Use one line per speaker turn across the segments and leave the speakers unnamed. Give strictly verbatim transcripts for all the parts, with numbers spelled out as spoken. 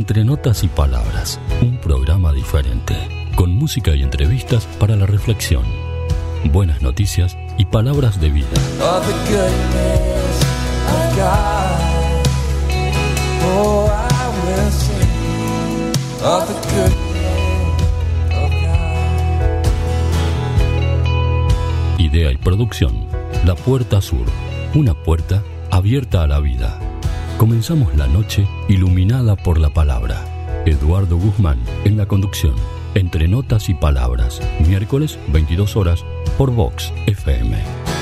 Entre Notas y Palabras, un programa diferente, con música y entrevistas para la reflexión, buenas noticias y palabras de vida.
Of the goodness of God. Oh, I will sing of the goodness of God.
Idea y producción, La Puerta Sur, una puerta abierta a la vida. Comenzamos la noche iluminada por la palabra. Eduardo Guzmán en la conducción. Entre Notas y Palabras, miércoles veintidós horas por Vox F M.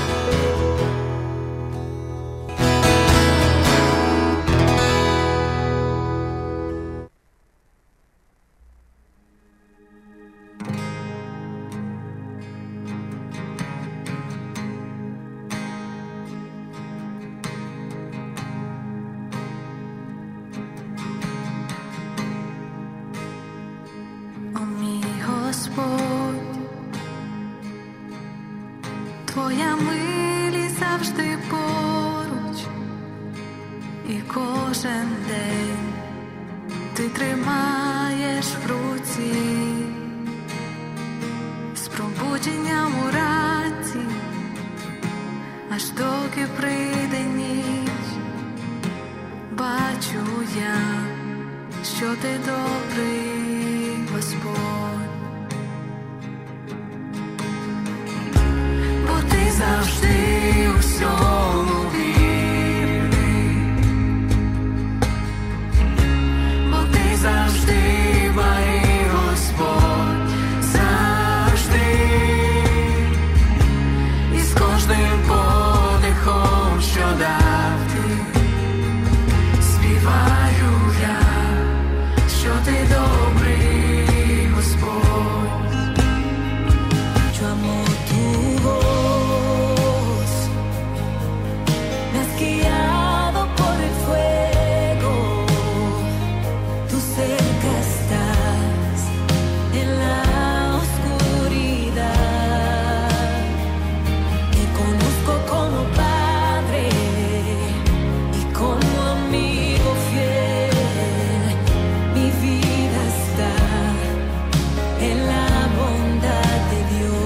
Твоя милість завжди поруч, і кожен день ти тримаєш в руці, з пробудженням у раці, аж доки прийде ніч. Бачу я, що ти добрий, Господь. Ти завжди у всьому вірний, бо ти завжди мій Господь, завжди, і з кожним подихом, що дав ти, співаю я, що ти добрий Господь. Чому tu voz me has guiado por el fuego, tú cerca estás en la oscuridad, te conozco como padre y como amigo fiel, mi vida está en la bondad de Dios.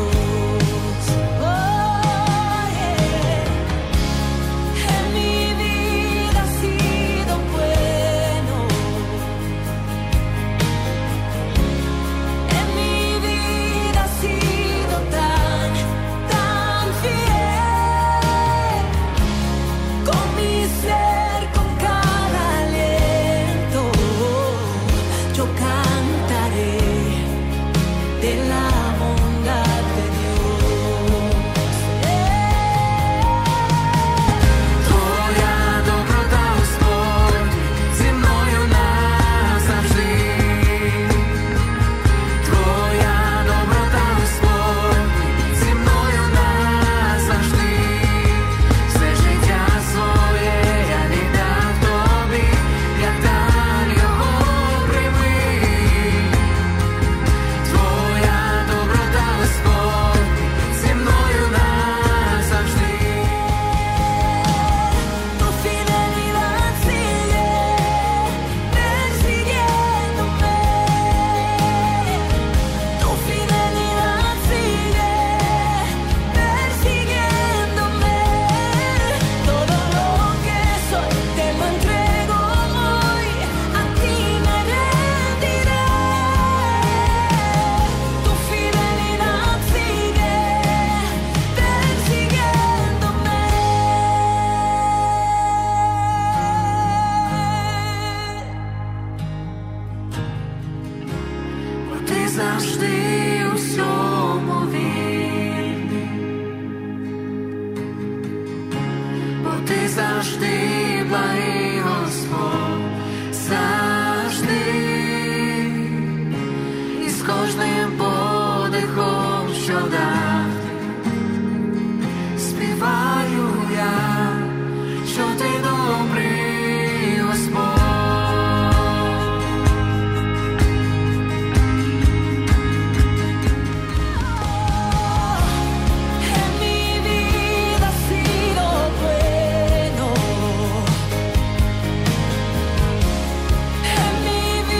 En mi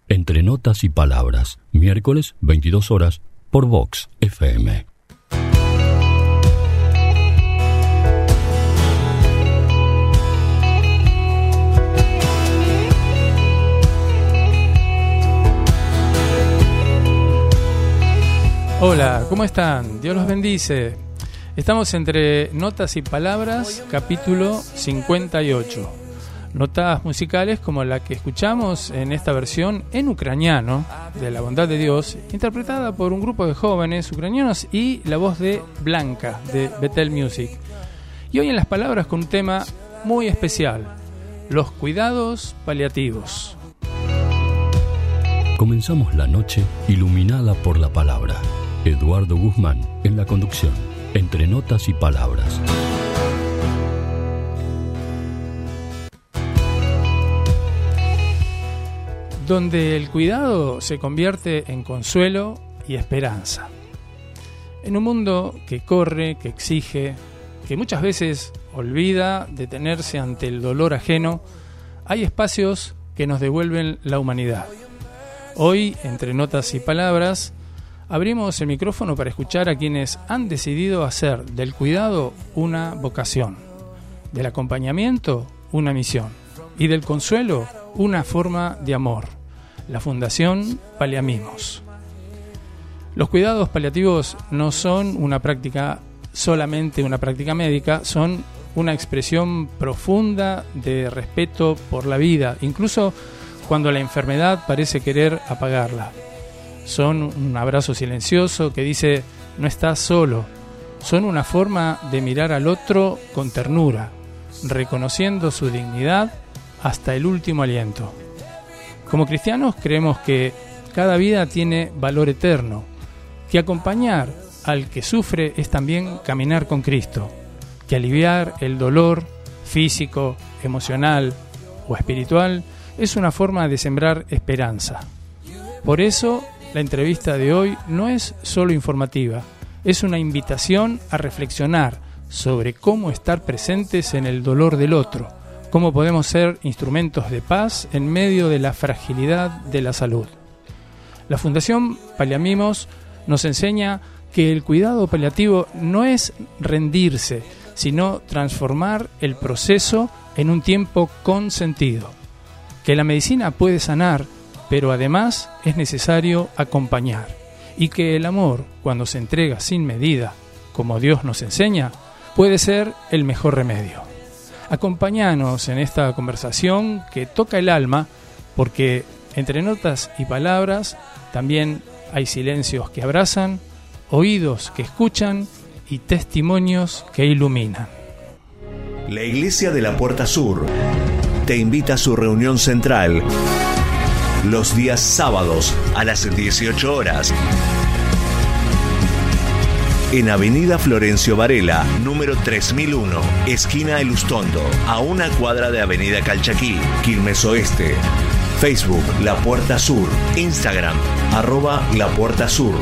Entre Notas y Palabras, miércoles veintidós horas por Vox F M.
Hola, ¿cómo están? Dios los bendice. Estamos entre Notas y Palabras, capítulo cincuenta y ocho. Notas musicales como la que escuchamos en esta versión en ucraniano de La Bondad de Dios, interpretada por un grupo de jóvenes ucranianos y la voz de Blanca de Bethel Music. Y hoy en las palabras con un tema muy especial, los cuidados paliativos.
Comenzamos la noche iluminada por la palabra. Eduardo Guzmán en la conducción, entre Notas y Palabras.
Donde el cuidado se convierte en consuelo y esperanza. En un mundo que corre, que exige, que muchas veces olvida detenerse ante el dolor ajeno, hay espacios que nos devuelven la humanidad. Hoy, entre Notas y Palabras, abrimos el micrófono para escuchar a quienes han decidido hacer del cuidado una vocación, del acompañamiento una misión y del consuelo una forma de amor. La Fundación Paliamimos. Los cuidados paliativos no son una práctica, solamente una práctica médica, son una expresión profunda de respeto por la vida, incluso cuando la enfermedad parece querer apagarla. Son un abrazo silencioso que dice, no estás solo. Son una forma de mirar al otro con ternura, reconociendo su dignidad hasta el último aliento. Como cristianos creemos que cada vida tiene valor eterno, que acompañar al que sufre es también caminar con Cristo, que aliviar el dolor físico, emocional o espiritual es una forma de sembrar esperanza. Por eso, la entrevista de hoy no es solo informativa, es una invitación a reflexionar sobre cómo estar presentes en el dolor del otro, cómo podemos ser instrumentos de paz en medio de la fragilidad de la salud. La Fundación Paliamimos nos enseña que el cuidado paliativo no es rendirse, sino transformar el proceso en un tiempo con sentido. Que la medicina puede sanar, pero además es necesario acompañar. Y que el amor, cuando se entrega sin medida, como Dios nos enseña, puede ser el mejor remedio. Acompáñanos en esta conversación que toca el alma, porque entre notas y palabras también hay silencios que abrazan, oídos que escuchan y testimonios que iluminan.
La Iglesia de la Puerta Sur te invita a su reunión central los días sábados a las dieciocho horas. En Avenida Florencio Varela, número tres mil uno, esquina El Ustondo, a una cuadra de Avenida Calchaquí, Quilmes Oeste. Facebook, La Puerta Sur. Instagram, arroba La Puerta Sur.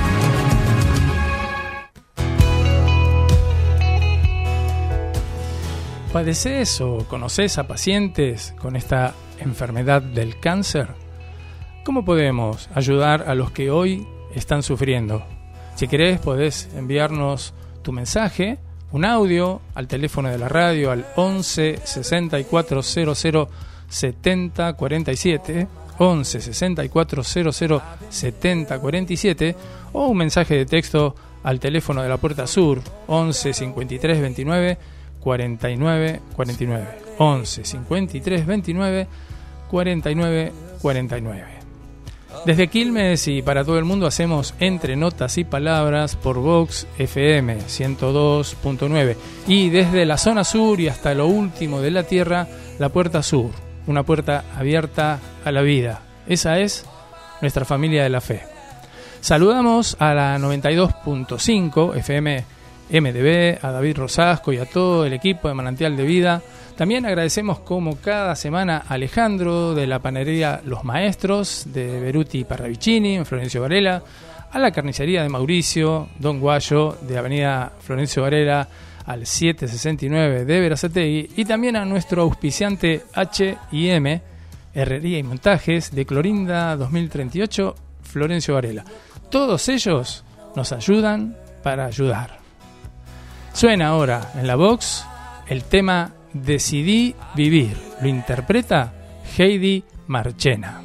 ¿Padeces o conoces a pacientes con esta enfermedad del cáncer? ¿Cómo podemos ayudar a los que hoy están sufriendo? Si querés, podés enviarnos tu mensaje, un audio, al teléfono de la radio, al once sesenta y cuatro cero cero setenta cuarenta y siete, once sesenta y cuatro cero cero setenta cuarenta y siete, o un mensaje de texto al teléfono de la Puerta Sur, once cincuenta y tres veintinueve cuarenta y nueve cuarenta y nueve, once cincuenta y tres veintinueve cuarenta y nueve cuarenta y nueve. Desde Quilmes y para todo el mundo hacemos Entre Notas y Palabras por Vox F M ciento dos punto nueve, y desde la zona sur y hasta lo último de la tierra, la Puerta Sur, una puerta abierta a la vida. Esa es nuestra familia de la fe. Saludamos a la noventa y dos punto cinco F M M D B, a David Rosasco y a todo el equipo de Manantial de Vida. También agradecemos como cada semana a Alejandro de la panadería Los Maestros de Beruti Parravicini en Florencio Varela, a la carnicería de Mauricio, Don Guayo de Avenida Florencio Varela al setecientos sesenta y nueve de Berazategui, y también a nuestro auspiciante H y M, Herrería y Montajes, de Clorinda dos mil treinta y ocho, Florencio Varela. Todos ellos nos ayudan para ayudar. Suena ahora en la Vox el tema Decidí Vivir. Lo interpreta Heidi Marchena.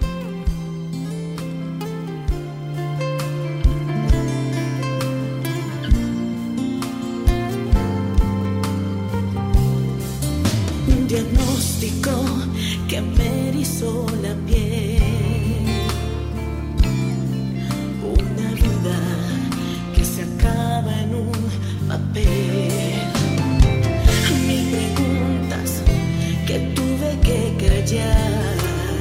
Un diagnóstico que me erizó la piel, una vida que se acaba en un papel, mil preguntas que tuve que callar,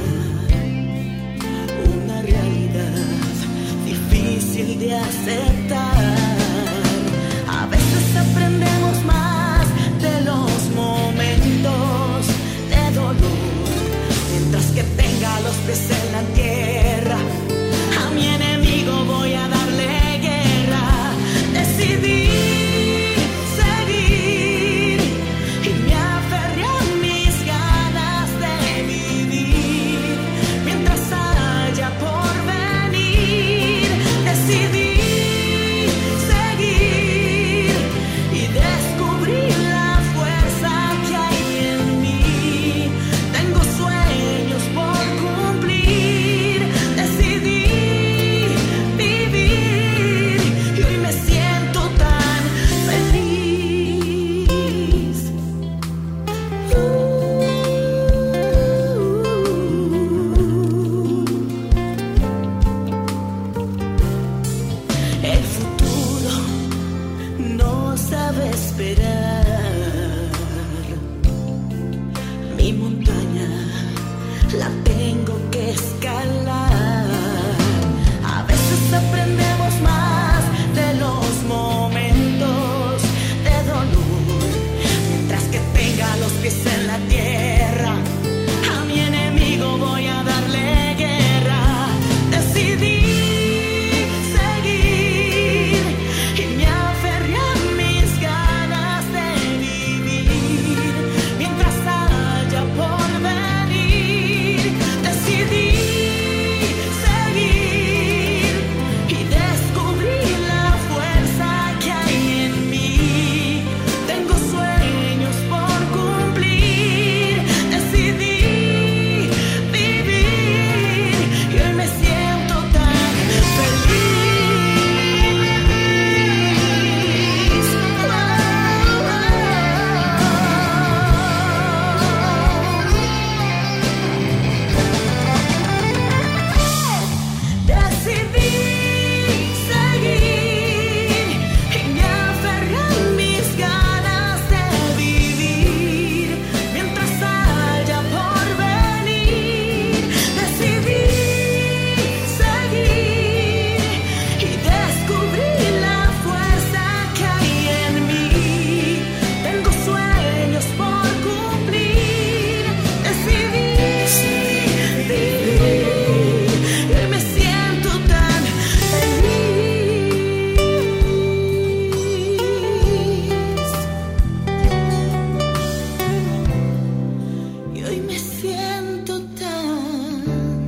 una realidad difícil de aceptar. A veces aprendemos más de los momentos de dolor, mientras que tenga los pies en la tierra. A mi enemigo voy a darle guerra. Decidí seguir y me aferré a mis ganas de vivir, mientras haya por venir. Decidí seguir y descubrir la fuerza que hay en mí. Tengo sueños por cumplir. Decidí vivir y hoy me siento tan feliz. El futuro no sabe esperar. Mi montaña la tengo que escalar. A veces aprendemos más de los momentos de dolor, mientras que tenga los pies en la tierra. A mi enemigo voy a darle guerra. Decidí seguir y me aferré a mis ganas de vivir, mientras haya por venir. Decidí seguir y descubrir la fuerza que hay en mí. Tengo sueños por cumplir. Decidí vivir y hoy me siento tan feliz. Decidí seguir y me aferré a mis ganas de vivir, mientras haya por venir. Decidí seguir y descubrir la fuerza que hay en mí. Tengo sueños por cumplir. Decidí vivir y hoy me siento tan feliz. Y hoy me siento tan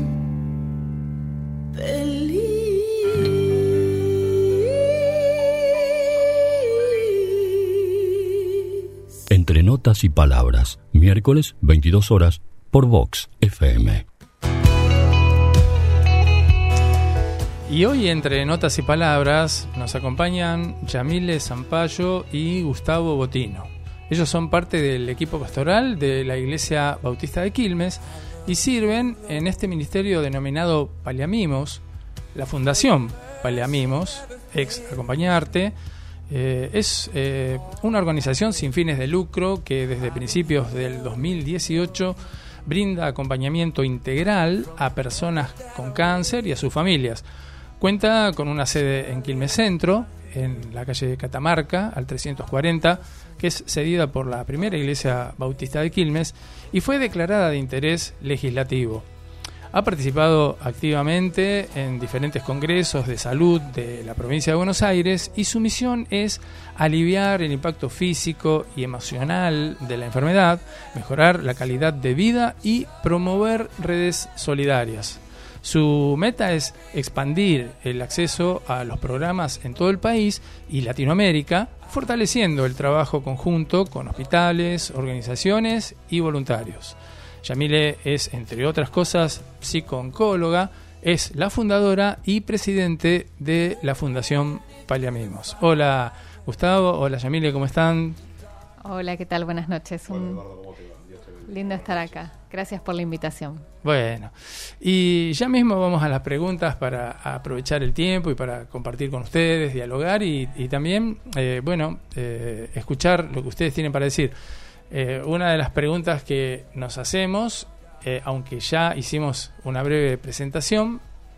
feliz.
Entre notas y palabras, miércoles veintidós horas por Vox F M.
Y hoy, entre notas y palabras, nos acompañan Yamile Zampayo y Gustavo Botino. Ellos son parte del equipo pastoral de la Iglesia Bautista de Quilmes y sirven en este ministerio denominado Paliamimos, la Fundación Paliamimos, ex Acompañarte. Eh, es eh, una organización sin fines de lucro que desde principios del dos mil dieciocho brinda acompañamiento integral a personas con cáncer y a sus familias. Cuenta con una sede en Quilmes Centro, en la calle Catamarca, al trescientos cuarenta, que es cedida por la primera Iglesia Bautista de Quilmes y fue declarada de interés legislativo. Ha participado activamente en diferentes congresos de salud de la provincia de Buenos Aires y su misión es aliviar el impacto físico y emocional de la enfermedad, mejorar la calidad de vida y promover redes solidarias. Su meta es expandir el acceso a los programas en todo el país y Latinoamérica, fortaleciendo el trabajo conjunto con hospitales, organizaciones y voluntarios. Yamile es, entre otras cosas, psico-oncóloga, es la fundadora y presidente de la Fundación Paliamimos. Hola Gustavo, hola Yamile, ¿cómo están?
Hola, ¿qué tal? Buenas noches. Un... Lindo estar acá. Gracias por la invitación.
Bueno, y ya mismo vamos a las preguntas para aprovechar el tiempo y para compartir con ustedes, dialogar y, y también, eh, bueno, eh, escuchar lo que ustedes tienen para decir. Eh, una de las preguntas que nos hacemos, eh, aunque ya hicimos una breve presentación,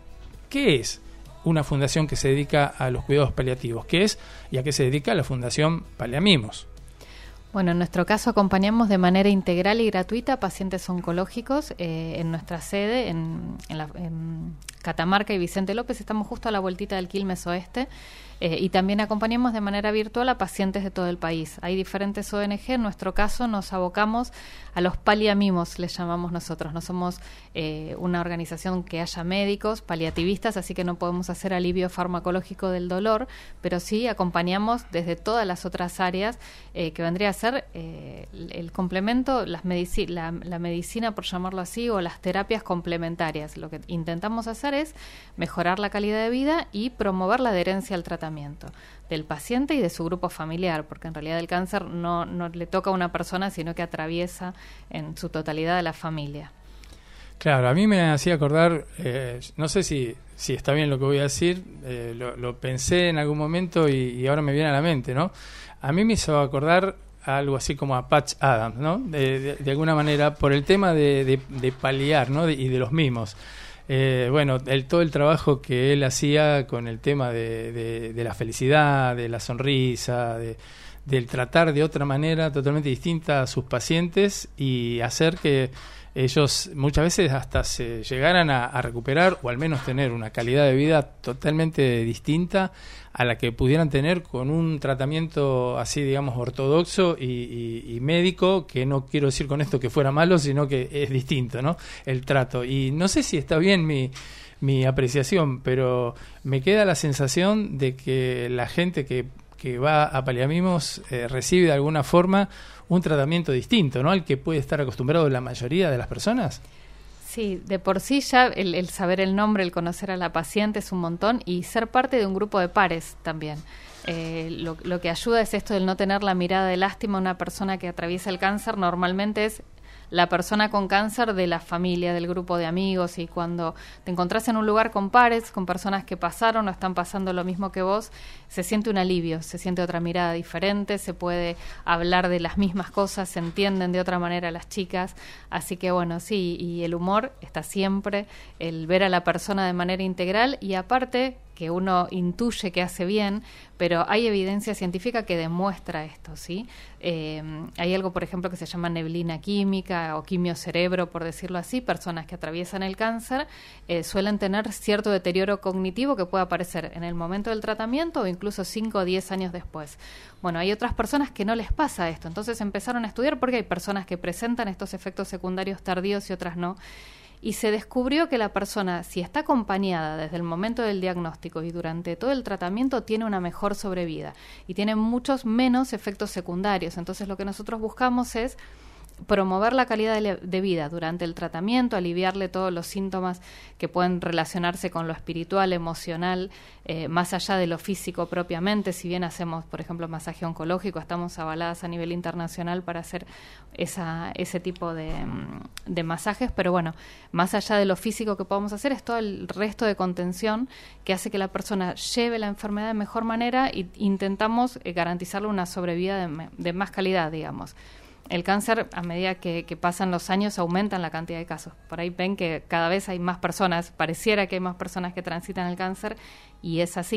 ¿qué es una fundación que se dedica a los cuidados paliativos? ¿Qué es y a qué se dedica la Fundación Paliamimos?
Bueno, en nuestro caso acompañamos de manera integral y gratuita a pacientes oncológicos eh, en nuestra sede, en, en, la, en Catamarca y Vicente López. Estamos justo a la vueltita del Quilmes Oeste. Eh, y también acompañamos de manera virtual a pacientes de todo el país. Hay diferentes O N G, en nuestro caso nos abocamos a los paliamimos, les llamamos nosotros. No somos eh, una organización que haya médicos, paliativistas, así que no podemos hacer alivio farmacológico del dolor, pero sí acompañamos desde todas las otras áreas eh, que vendría a ser eh, el, el complemento, las medici- la, la medicina, por llamarlo así, o las terapias complementarias. Lo que intentamos hacer es mejorar la calidad de vida y promover la adherencia al tratamiento del paciente y de su grupo familiar, porque en realidad el cáncer no, no le toca a una persona, sino que atraviesa en su totalidad a la familia.
Claro, a mí me hacía acordar, eh, no sé si, si está bien lo que voy a decir, eh, lo, lo pensé en algún momento y, y ahora me viene a la mente, ¿no? A mí me hizo acordar algo así como a Patch Adams, ¿no? De, de, de alguna manera, por el tema de, de, de paliar, ¿no? De, y de los mimos. Eh, bueno, el, todo el trabajo que él hacía con el tema de, de, de la felicidad, de la sonrisa, de, del tratar de otra manera totalmente distinta a sus pacientes y hacer que ellos muchas veces hasta se llegaran a, a recuperar o al menos tener una calidad de vida totalmente distinta a la que pudieran tener con un tratamiento así, digamos, ortodoxo y, y, y médico, que no quiero decir con esto que fuera malo, sino que es distinto, ¿no? El trato. Y no sé si está bien mi, mi apreciación, pero me queda la sensación de que la gente que, que va a Paliamimos eh, recibe de alguna forma un tratamiento distinto, ¿no? Al que puede estar acostumbrado la mayoría de las personas.
Sí, de por sí ya el, el saber el nombre, el conocer a la paciente es un montón y ser parte de un grupo de pares también. Eh, lo, lo que ayuda es esto del no tener la mirada de lástima a una persona que atraviesa el cáncer. Normalmente es la persona con cáncer de la familia, del grupo de amigos, y cuando te encontrás en un lugar con pares, con personas que pasaron o están pasando lo mismo que vos, se siente un alivio, se siente otra mirada diferente, se puede hablar de las mismas cosas, se entienden de otra manera las chicas, así que bueno, sí, y el humor está siempre, el ver a la persona de manera integral y aparte que uno intuye que hace bien, pero hay evidencia científica que demuestra esto, ¿sí? Eh, hay algo, por ejemplo, que se llama neblina química o quimiocerebro, por decirlo así. Personas que atraviesan el cáncer eh, suelen tener cierto deterioro cognitivo que puede aparecer en el momento del tratamiento o incluso cinco o diez años después. Bueno, hay otras personas que no les pasa esto, entonces empezaron a estudiar porque hay personas que presentan estos efectos secundarios tardíos y otras no. Y se descubrió que la persona, si está acompañada desde el momento del diagnóstico y durante todo el tratamiento, tiene una mejor sobrevida y tiene muchos menos efectos secundarios. Entonces lo que nosotros buscamos es promover la calidad de, de vida durante el tratamiento, aliviarle todos los síntomas que pueden relacionarse con lo espiritual, emocional, eh, más allá de lo físico propiamente. Si bien hacemos, por ejemplo, masaje oncológico, estamos avaladas a nivel internacional para hacer esa, ese tipo de, de masajes, pero bueno, más allá de lo físico que podemos hacer es todo el resto de contención que hace que la persona lleve la enfermedad de mejor manera e intentamos eh, garantizarle una sobrevida de, de más calidad, digamos. El cáncer, a medida que, que pasan los años, aumentan la cantidad de casos. Por ahí ven que cada vez hay más personas, pareciera que hay más personas que transitan el cáncer, y es así.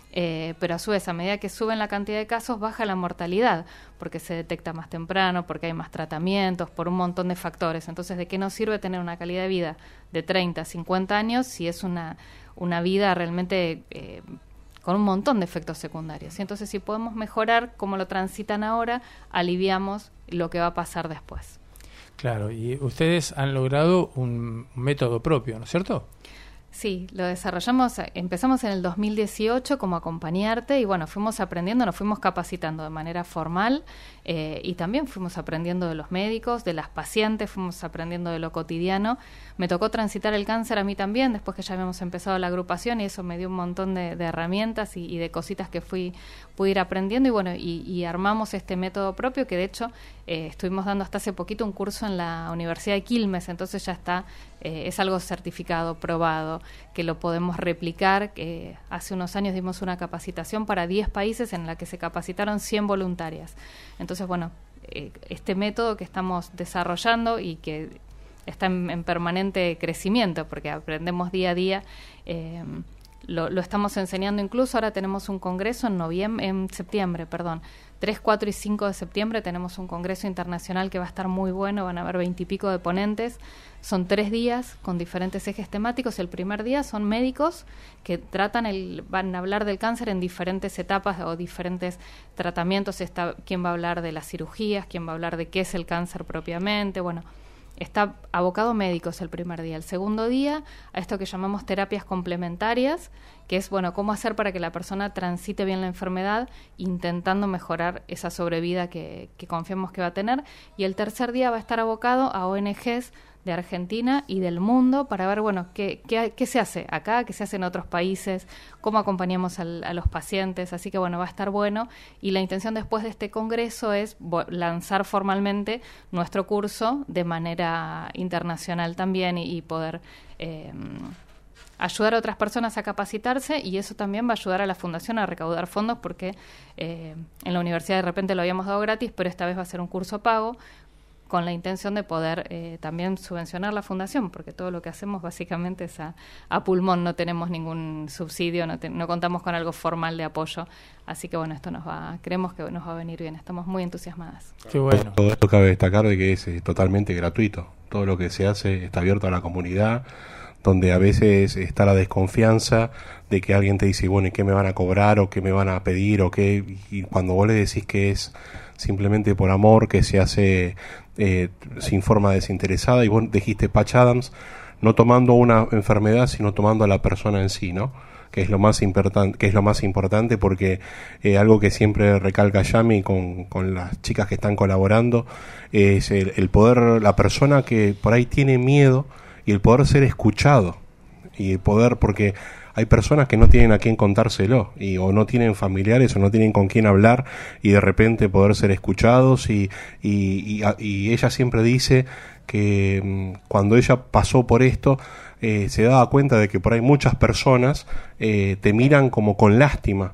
Eh, pero a su vez, a medida que suben la cantidad de casos, baja la mortalidad, porque se detecta más temprano, porque hay más tratamientos, por un montón de factores. Entonces, ¿de qué nos sirve tener una calidad de vida de treinta, cincuenta años si es una, una vida realmente eh, con un montón de efectos secundarios? Y entonces, si podemos mejorar como lo transitan ahora, aliviamos lo que va a pasar después.
Claro, y ustedes han logrado un método propio, ¿no es cierto?
Sí, lo desarrollamos, empezamos en el dos mil dieciocho como acompañarte y bueno, fuimos aprendiendo, nos fuimos capacitando de manera formal eh, y también fuimos aprendiendo de los médicos, de las pacientes, fuimos aprendiendo de lo cotidiano. Me tocó transitar el cáncer a mí también, después que ya habíamos empezado la agrupación y eso me dio un montón de, de herramientas y, y de cositas que fui pude ir aprendiendo y bueno, y, y armamos este método propio que de hecho eh, estuvimos dando hasta hace poquito un curso en la Universidad de Quilmes, entonces ya está, eh, es algo certificado, probado, que lo podemos replicar. Que hace unos años dimos una capacitación para diez países en la que se capacitaron cien voluntarias. Entonces, bueno, eh, este método que estamos desarrollando y que está en, en permanente crecimiento, porque aprendemos día a día, eh, lo, lo estamos enseñando incluso. Ahora tenemos un congreso en noviembre, en septiembre, perdón, tres, cuatro y cinco de septiembre tenemos un congreso internacional que va a estar muy bueno, van a haber veintipico de ponentes. Son tres días con diferentes ejes temáticos. El primer día son médicos que tratan el, van a hablar del cáncer en diferentes etapas o diferentes tratamientos. Está quién va a hablar de las cirugías, quién va a hablar de qué es el cáncer propiamente. Bueno, está abocado médicos el primer día. El segundo día, a esto que llamamos terapias complementarias, que es, bueno, cómo hacer para que la persona transite bien la enfermedad, intentando mejorar esa sobrevida que, que confiamos que va a tener. Y el tercer día va a estar abocado a O N Ges de Argentina y del mundo para ver, bueno, qué, qué, qué se hace acá, qué se hace en otros países, cómo acompañamos al, a los pacientes. Así que, bueno, va a estar bueno. Y la intención después de este congreso es lanzar formalmente nuestro curso de manera internacional también y, y poder eh, ayudar a otras personas a capacitarse, y eso también va a ayudar a la fundación a recaudar fondos, porque eh, en la universidad de repente lo habíamos dado gratis, pero esta vez va a ser un curso pago, con la intención de poder eh, también subvencionar la fundación, porque todo lo que hacemos básicamente es a, a pulmón, no tenemos ningún subsidio, no, te, no contamos con algo formal de apoyo, así que bueno, esto nos va, creemos que nos va a venir bien, estamos muy entusiasmadas.
Qué bueno.
Todo esto cabe destacar de que es eh, totalmente gratuito, todo lo que se hace está abierto a la comunidad, donde a veces está la desconfianza de que alguien te dice, bueno, ¿y qué me van a cobrar o qué me van a pedir o qué? Y cuando vos le decís que es simplemente por amor, que se hace eh, sin forma desinteresada, y vos dijiste Patch Adams, no tomando una enfermedad, sino tomando a la persona en sí, ¿no? Que es lo más importante, que es lo más importante, porque eh, algo que siempre recalca Yami con, con las chicas que están colaborando es el, el poder, la persona que por ahí tiene miedo, y el poder ser escuchado, y el poder, porque hay personas que no tienen a quién contárselo, y o no tienen familiares o no tienen con quién hablar, y de repente poder ser escuchados. Y, y, y, y ella siempre dice que mmm, cuando ella pasó por esto eh, se daba cuenta de que por ahí muchas personas eh, te miran como con lástima,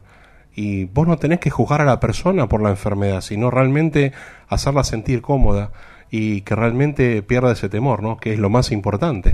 y vos no tenés que juzgar a la persona por la enfermedad, sino realmente hacerla sentir cómoda y que realmente pierda ese temor, ¿no? Que es lo más importante.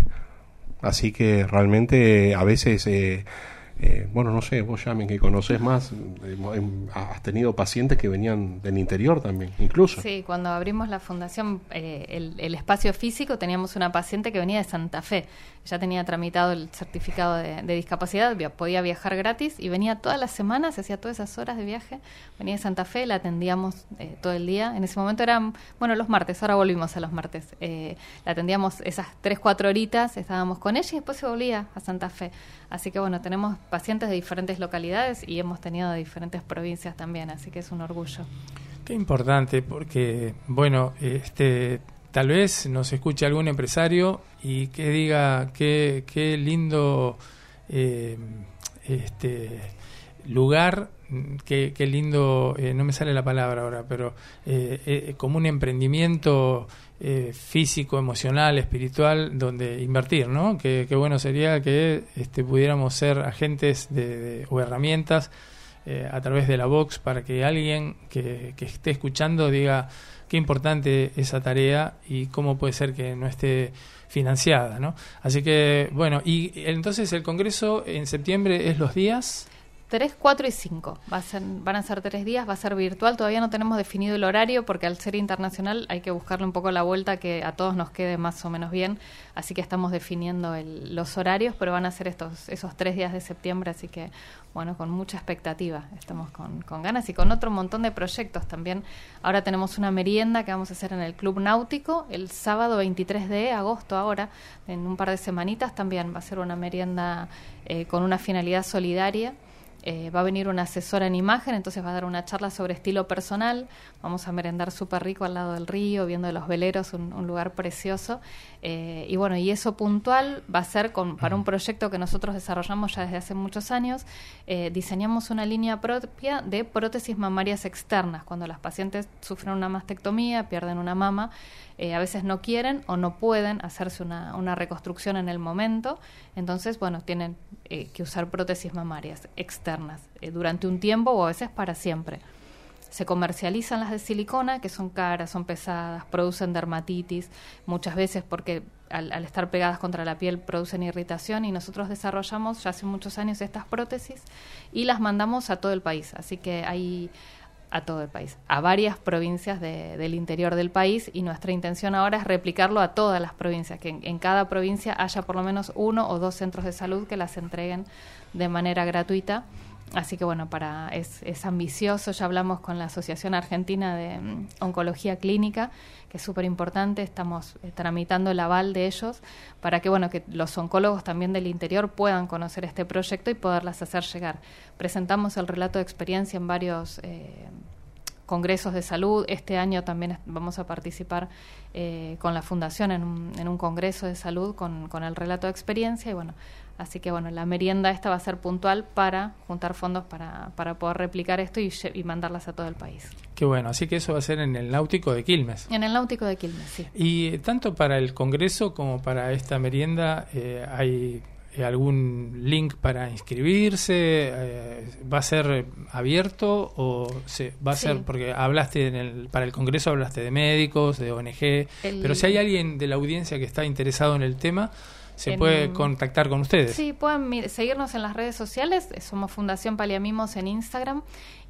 Así que realmente a veces, eh, eh, bueno, no sé, vos Yami, que conocés más, eh, has tenido pacientes que venían del interior también, incluso.
Sí, cuando abrimos la fundación, eh, el, el espacio físico, teníamos una paciente que venía de Santa Fe. Ya tenía tramitado el certificado de, de discapacidad, via, podía viajar gratis y venía todas las semanas, hacía todas esas horas de viaje, venía de Santa Fe, la atendíamos eh, todo el día. En ese momento eran, bueno, los martes, ahora volvimos a los martes. Eh, la atendíamos esas tres, cuatro horitas, estábamos con ella y después se volvía a Santa Fe. Así que bueno, tenemos pacientes de diferentes localidades y hemos tenido de diferentes provincias también, así que es un orgullo.
Qué importante, porque, bueno, este... tal vez nos escuche algún empresario y que diga qué, qué lindo eh, este lugar, qué, qué lindo, eh, no me sale la palabra ahora, pero eh, eh, como un emprendimiento eh, físico, emocional, espiritual, donde invertir, ¿no? Qué, qué bueno sería que este, pudiéramos ser agentes de, de, o herramientas eh, a través de la Vox para que alguien que, que esté escuchando diga qué importante esa tarea y cómo puede ser que no esté financiada, ¿no? Así que, bueno, y entonces el Congreso en septiembre es los días...
tres, cuatro y cinco. Va a ser, van a ser tres días, va a ser virtual. Todavía no tenemos definido el horario porque al ser internacional hay que buscarle un poco la vuelta que a todos nos quede más o menos bien. Así que estamos definiendo el, los horarios, pero van a ser estos esos tres días de septiembre. Así que, bueno, con mucha expectativa. Estamos con, con ganas y con otro montón de proyectos también. Ahora tenemos una merienda que vamos a hacer en el Club Náutico el sábado veintitrés de agosto ahora, en un par de semanitas también. Va a ser una merienda eh, con una finalidad solidaria. Eh, va a venir una asesora en imagen, entonces va a dar una charla sobre estilo personal. Vamos a merendar súper rico al lado del río, viendo los veleros, un, un lugar precioso. Eh, y bueno, y eso puntual va a ser con, para un proyecto que nosotros desarrollamos ya desde hace muchos años. Eh, diseñamos una línea propia de prótesis mamarias externas. Cuando las pacientes sufren una mastectomía, pierden una mama, eh, a veces no quieren o no pueden hacerse una, una reconstrucción en el momento. Entonces, bueno, tienen eh, que usar prótesis mamarias externas eh, durante un tiempo o a veces para siempre. Se comercializan las de silicona, que son caras, son pesadas, producen dermatitis, muchas veces porque al, al estar pegadas contra la piel producen irritación, y nosotros desarrollamos ya hace muchos años estas prótesis y las mandamos a todo el país. Así que hay a todo el país, a varias provincias de, del interior del país, y nuestra intención ahora es replicarlo a todas las provincias, que en, en cada provincia haya por lo menos uno o dos centros de salud que las entreguen de manera gratuita. Así que bueno, para es, es ambicioso. Ya hablamos con la Asociación Argentina de um, Oncología Clínica, que es súper importante. Estamos eh, tramitando el aval de ellos para que bueno que los oncólogos también del interior puedan conocer este proyecto y poderlas hacer llegar. Presentamos el relato de experiencia en varios eh, congresos de salud. Este año también vamos a participar eh, con la Fundación en un, en un congreso de salud con, con el relato de experiencia. Y bueno, así que bueno, la merienda esta va a ser puntual para juntar fondos para, para poder replicar esto y, y mandarlas a todo el país.
Qué bueno, así que eso va a ser en el Náutico de Quilmes.
En el Náutico de Quilmes, sí.
Y tanto para el congreso como para esta merienda, eh, ¿hay algún link para inscribirse? Eh, ¿Va a ser abierto o se va a sí. ser, porque hablaste en el, para el congreso hablaste de médicos, de O N G, el, pero si hay alguien de la audiencia que está interesado en el tema, ¿se en, puede contactar con ustedes?
Sí, pueden mir- seguirnos en las redes sociales. Somos Fundación Paliamimos en Instagram.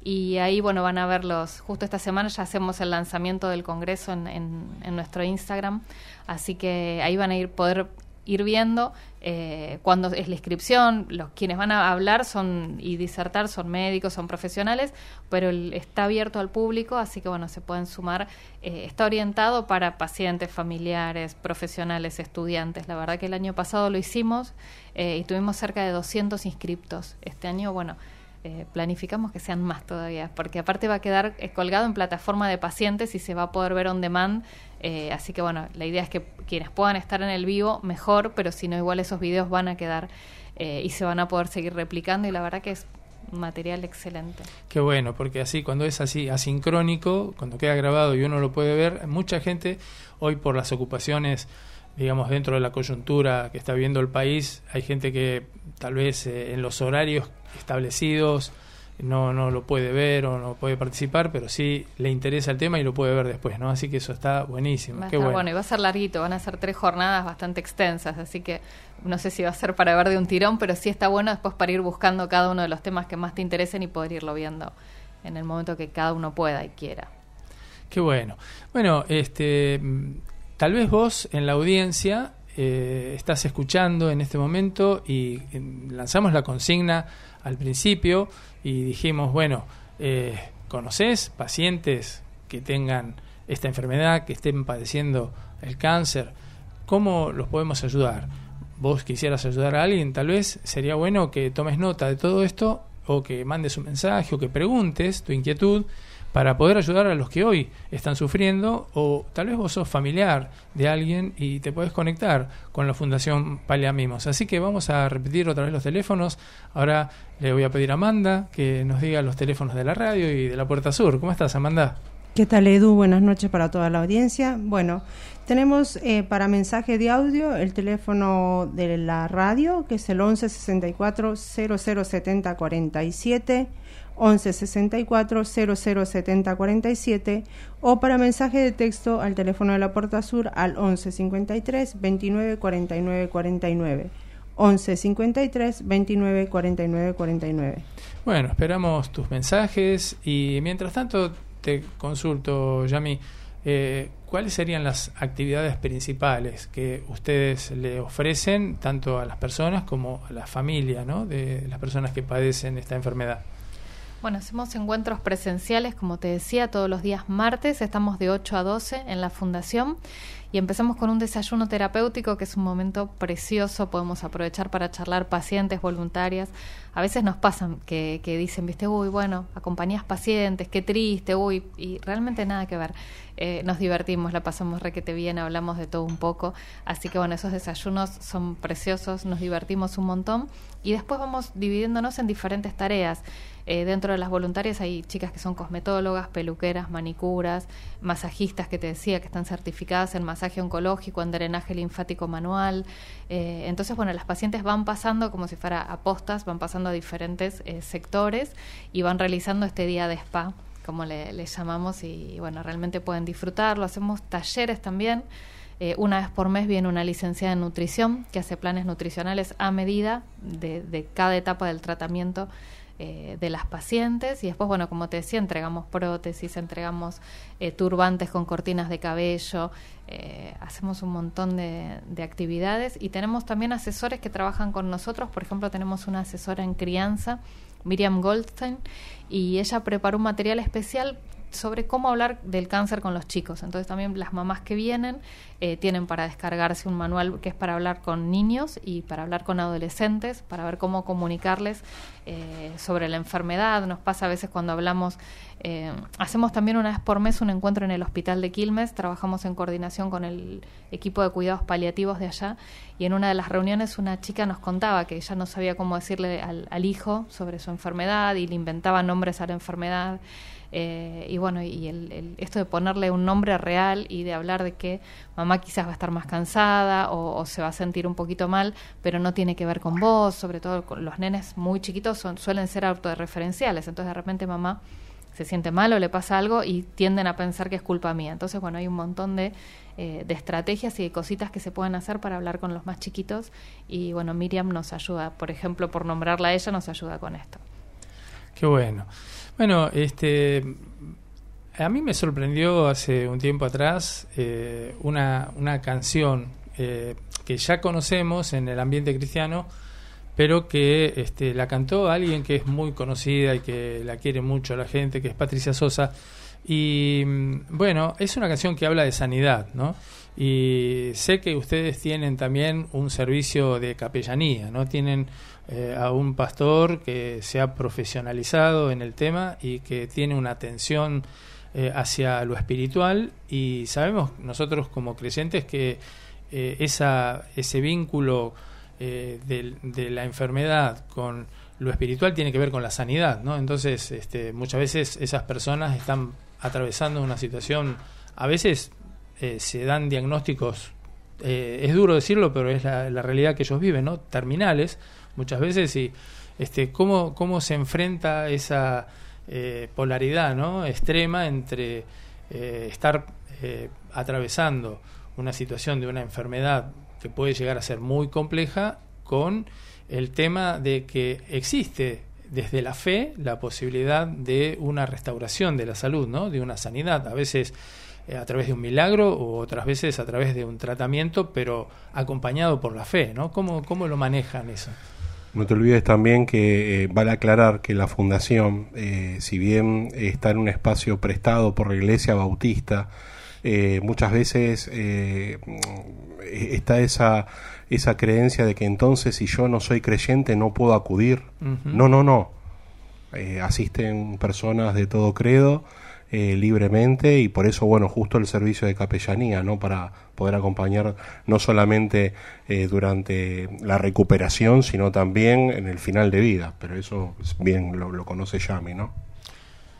Y ahí, bueno, van a ver los... Justo esta semana ya hacemos el lanzamiento del congreso en, en, en nuestro Instagram. Así que ahí van a ir poder ir viendo eh, cuándo es la inscripción. Los quienes van a hablar son y disertar son médicos, son profesionales, pero el, está abierto al público, así que bueno, se pueden sumar. Eh, está orientado para pacientes, familiares, profesionales, estudiantes. La verdad que el año pasado lo hicimos eh, y tuvimos cerca de doscientos inscriptos. Este año, bueno, eh, planificamos que sean más todavía, porque aparte va a quedar eh, colgado en plataforma de pacientes y se va a poder ver on demand. Eh, así que bueno, la idea es que quienes puedan estar en el vivo, mejor, pero si no, igual esos videos van a quedar eh, y se van a poder seguir replicando, y la verdad que es un material excelente.
Qué bueno, porque así, cuando es así asincrónico, cuando queda grabado y uno lo puede ver, mucha gente hoy por las ocupaciones, digamos, dentro de la coyuntura que está viviendo el país, hay gente que tal vez eh, en los horarios establecidos no no lo puede ver o no puede participar, pero sí le interesa el tema y lo puede ver después, ¿no? Así que eso está buenísimo.
Va a
Qué
estar
bueno.
bueno, y va a ser larguito, van a ser tres jornadas bastante extensas, así que no sé si va a ser para ver de un tirón, pero sí está bueno después para ir buscando cada uno de los temas que más te interesen y poder irlo viendo en el momento que cada uno pueda y quiera.
Qué bueno. Bueno, este, tal vez vos en la audiencia eh, estás escuchando en este momento y eh, lanzamos la consigna al principio y dijimos, bueno, eh, ¿conocés pacientes que tengan esta enfermedad, que estén padeciendo el cáncer? ¿Cómo los podemos ayudar? Vos quisieras ayudar a alguien, tal vez sería bueno que tomes nota de todo esto, o que mandes un mensaje, o que preguntes tu inquietud para poder ayudar a los que hoy están sufriendo, o tal vez vos sos familiar de alguien y te podés conectar con la Fundación Paliamimos. Así que vamos a repetir otra vez los teléfonos. Ahora le voy a pedir a Amanda que nos diga los teléfonos de la radio y de la Puerta Sur. ¿Cómo estás, Amanda?
¿Qué tal, Edu? Buenas noches para toda la audiencia. Bueno, tenemos eh, para mensaje de audio el teléfono de la radio, que es el once sesenta y cuatro cero cero setenta cuarenta y siete, once sesenta y cuatro cero cero setenta cuarenta y siete, o para mensaje de texto al teléfono de la Puerta Sur al once cincuenta y tres veintinueve cuarenta y nueve cuarenta y nueve, once cincuenta y tres veintinueve cuarenta y nueve cuarenta y nueve.
Bueno, esperamos tus mensajes y mientras tanto te consulto, Yami, eh, ¿cuáles serían las actividades principales que ustedes le ofrecen tanto a las personas como a la familia, ¿no?, de las personas que padecen esta enfermedad?
Bueno, hacemos encuentros presenciales, como te decía, todos los días martes, estamos de ocho a doce en la Fundación y empezamos con un desayuno terapéutico que es un momento precioso, podemos aprovechar para charlar pacientes, voluntarias. A veces nos pasan que, que dicen, viste, uy, bueno, acompañás pacientes, qué triste, uy, y realmente nada que ver. Eh, nos divertimos, la pasamos requete bien, hablamos de todo un poco, así que bueno, esos desayunos son preciosos, nos divertimos un montón y después vamos dividiéndonos en diferentes tareas. Eh, dentro de las voluntarias hay chicas que son cosmetólogas, peluqueras, manicuras, masajistas que te decía que están certificadas en masaje oncológico, en drenaje linfático manual. Eh, entonces, bueno, las pacientes van pasando como si fuera a postas, van pasando a diferentes eh, sectores y van realizando este día de spa, como le, le llamamos, y bueno, realmente pueden disfrutarlo. Hacemos talleres también. Eh, una vez por mes viene una licenciada en nutrición que hace planes nutricionales a medida de, de cada etapa del tratamiento Eh, de las pacientes y después, bueno, como te decía, entregamos prótesis, entregamos eh, turbantes con cortinas de cabello, eh, hacemos un montón de, de actividades y tenemos también asesores que trabajan con nosotros. Por ejemplo, tenemos una asesora en crianza, Miriam Goldstein, y ella preparó un material especial sobre cómo hablar del cáncer con los chicos. Entonces también las mamás que vienen eh, tienen para descargarse un manual que es para hablar con niños y para hablar con adolescentes, para ver cómo comunicarles eh, sobre la enfermedad. Nos pasa a veces cuando hablamos, eh, hacemos también una vez por mes un encuentro en el hospital de Quilmes, trabajamos en coordinación con el equipo de cuidados paliativos de allá y en una de las reuniones una chica nos contaba que ella no sabía cómo decirle al, al hijo sobre su enfermedad y le inventaba nombres a la enfermedad. Eh, y bueno, y el, el, esto de ponerle un nombre real y de hablar de que mamá quizás va a estar más cansada o, o se va a sentir un poquito mal, pero no tiene que ver con vos, sobre todo con los nenes muy chiquitos son, suelen ser autorreferenciales, entonces de repente mamá se siente mal o le pasa algo y tienden a pensar que es culpa mía. Entonces, bueno, hay un montón de, eh, de estrategias y de cositas que se pueden hacer para hablar con los más chiquitos y bueno, Miriam nos ayuda, por ejemplo, por nombrarla a ella, nos ayuda con esto.
Qué bueno. Bueno, este, a mí me sorprendió hace un tiempo atrás eh, una, una canción eh, que ya conocemos en el ambiente cristiano, pero que este, la cantó alguien que es muy conocida y que la quiere mucho la gente, que es Patricia Sosa. Y bueno, es una canción que habla de sanidad, ¿no? Y sé que ustedes tienen también un servicio de capellanía, ¿no? Tienen eh, a un pastor que se ha profesionalizado en el tema y que tiene una atención eh, hacia lo espiritual, y sabemos nosotros como creyentes que eh, esa ese vínculo eh, de, de la enfermedad con lo espiritual tiene que ver con la sanidad, ¿no? Entonces, este, muchas veces esas personas están atravesando una situación, a veces eh, se dan diagnósticos, eh, es duro decirlo, pero es la, la realidad que ellos viven, ¿no? Terminales, muchas veces, y este, cómo, cómo se enfrenta esa eh, polaridad, ¿no? Extrema entre eh, estar eh, atravesando una situación de una enfermedad que puede llegar a ser muy compleja, con el tema de que existe desde la fe la posibilidad de una restauración de la salud, ¿no? De una sanidad, a veces eh, a través de un milagro o otras veces a través de un tratamiento, pero acompañado por la fe, ¿no? ¿Cómo, cómo lo manejan eso?
No te olvides también que eh, vale aclarar que la fundación, eh, si bien está en un espacio prestado por la Iglesia Bautista, eh, muchas veces eh, está esa esa creencia de que entonces si yo no soy creyente no puedo acudir. Uh-huh. No, no, no. Eh, asisten personas de todo credo eh, libremente, y por eso, bueno, justo el servicio de capellanía, ¿no? Para poder acompañar no solamente eh, durante la recuperación, sino también en el final de vida. Pero eso bien lo, lo conoce Yami, ¿no?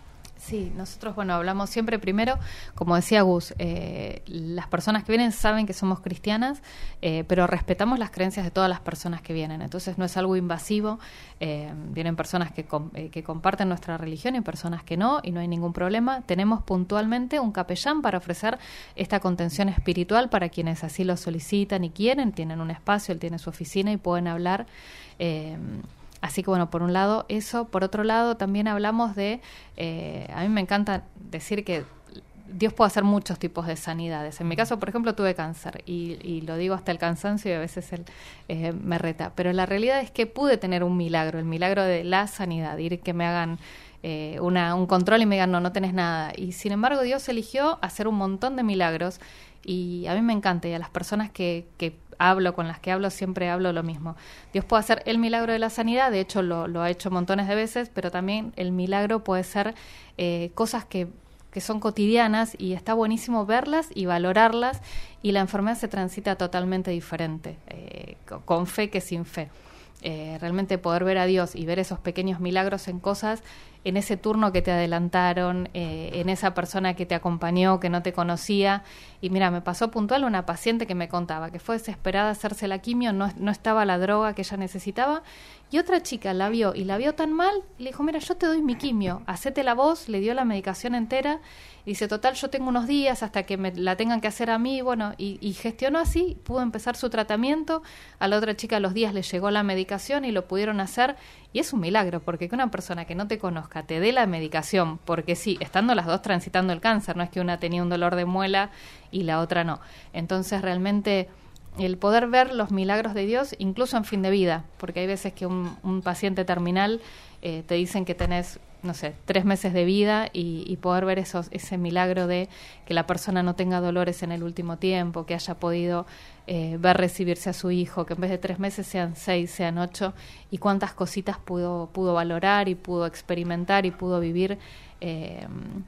Sí, nosotros, bueno, hablamos siempre primero, como decía Gus, eh, las personas que vienen saben que somos cristianas, eh, pero respetamos las creencias de todas las personas que vienen, entonces no es algo invasivo, eh, vienen personas que, com- eh, que comparten nuestra religión y personas que no, y no hay ningún problema. Tenemos puntualmente un capellán para ofrecer esta contención espiritual para quienes así lo solicitan y quieren, tienen un espacio, él tiene su oficina y pueden hablar. Eh, Así que bueno, por un lado eso, por otro lado también hablamos de, eh, a mí me encanta decir que Dios puede hacer muchos tipos de sanidades. En mi caso, por ejemplo, tuve cáncer y, y lo digo hasta el cansancio y a veces él eh, me reta, pero la realidad es que pude tener un milagro, el milagro de la sanidad, ir que me hagan eh, una, un control y me digan no, no tenés nada. Y sin embargo Dios eligió hacer un montón de milagros y a mí me encanta, y a las personas que, que hablo, con las que hablo, siempre hablo lo mismo. Dios puede hacer el milagro de la sanidad, de hecho lo, lo ha hecho montones de veces, pero también el milagro puede ser eh, cosas que, que son cotidianas y está buenísimo verlas y valorarlas, y la enfermedad se transita totalmente diferente, eh, con fe que sin fe. Eh, realmente poder ver a Dios y ver esos pequeños milagros en cosas, en ese turno que te adelantaron, eh, en esa persona que te acompañó, que no te conocía. Y mira, me pasó puntual una paciente que me contaba que fue desesperada a hacerse la quimio, no, no estaba la droga que ella necesitaba, y otra chica la vio y la vio tan mal, y le dijo, mira, yo te doy mi quimio, hacétela vos, le dio la medicación entera, y dice, total, yo tengo unos días hasta que me la tengan que hacer a mí, bueno, y, y gestionó así, pudo empezar su tratamiento, a la otra chica a los días le llegó la medicación y lo pudieron hacer, y es un milagro, porque que una persona que no te conozca te dé la medicación, porque sí, estando las dos transitando el cáncer, no es que una tenía un dolor de muela y la otra no. Entonces realmente el poder ver los milagros de Dios, incluso en fin de vida, porque hay veces que un, un paciente terminal eh, te dicen que tenés, no sé, tres meses de vida, y, y poder ver esos, ese milagro de que la persona no tenga dolores en el último tiempo, que haya podido eh, ver recibirse a su hijo, que en vez de tres meses sean seis, sean ocho, y cuántas cositas pudo, pudo valorar y pudo experimentar y pudo vivir. Eh,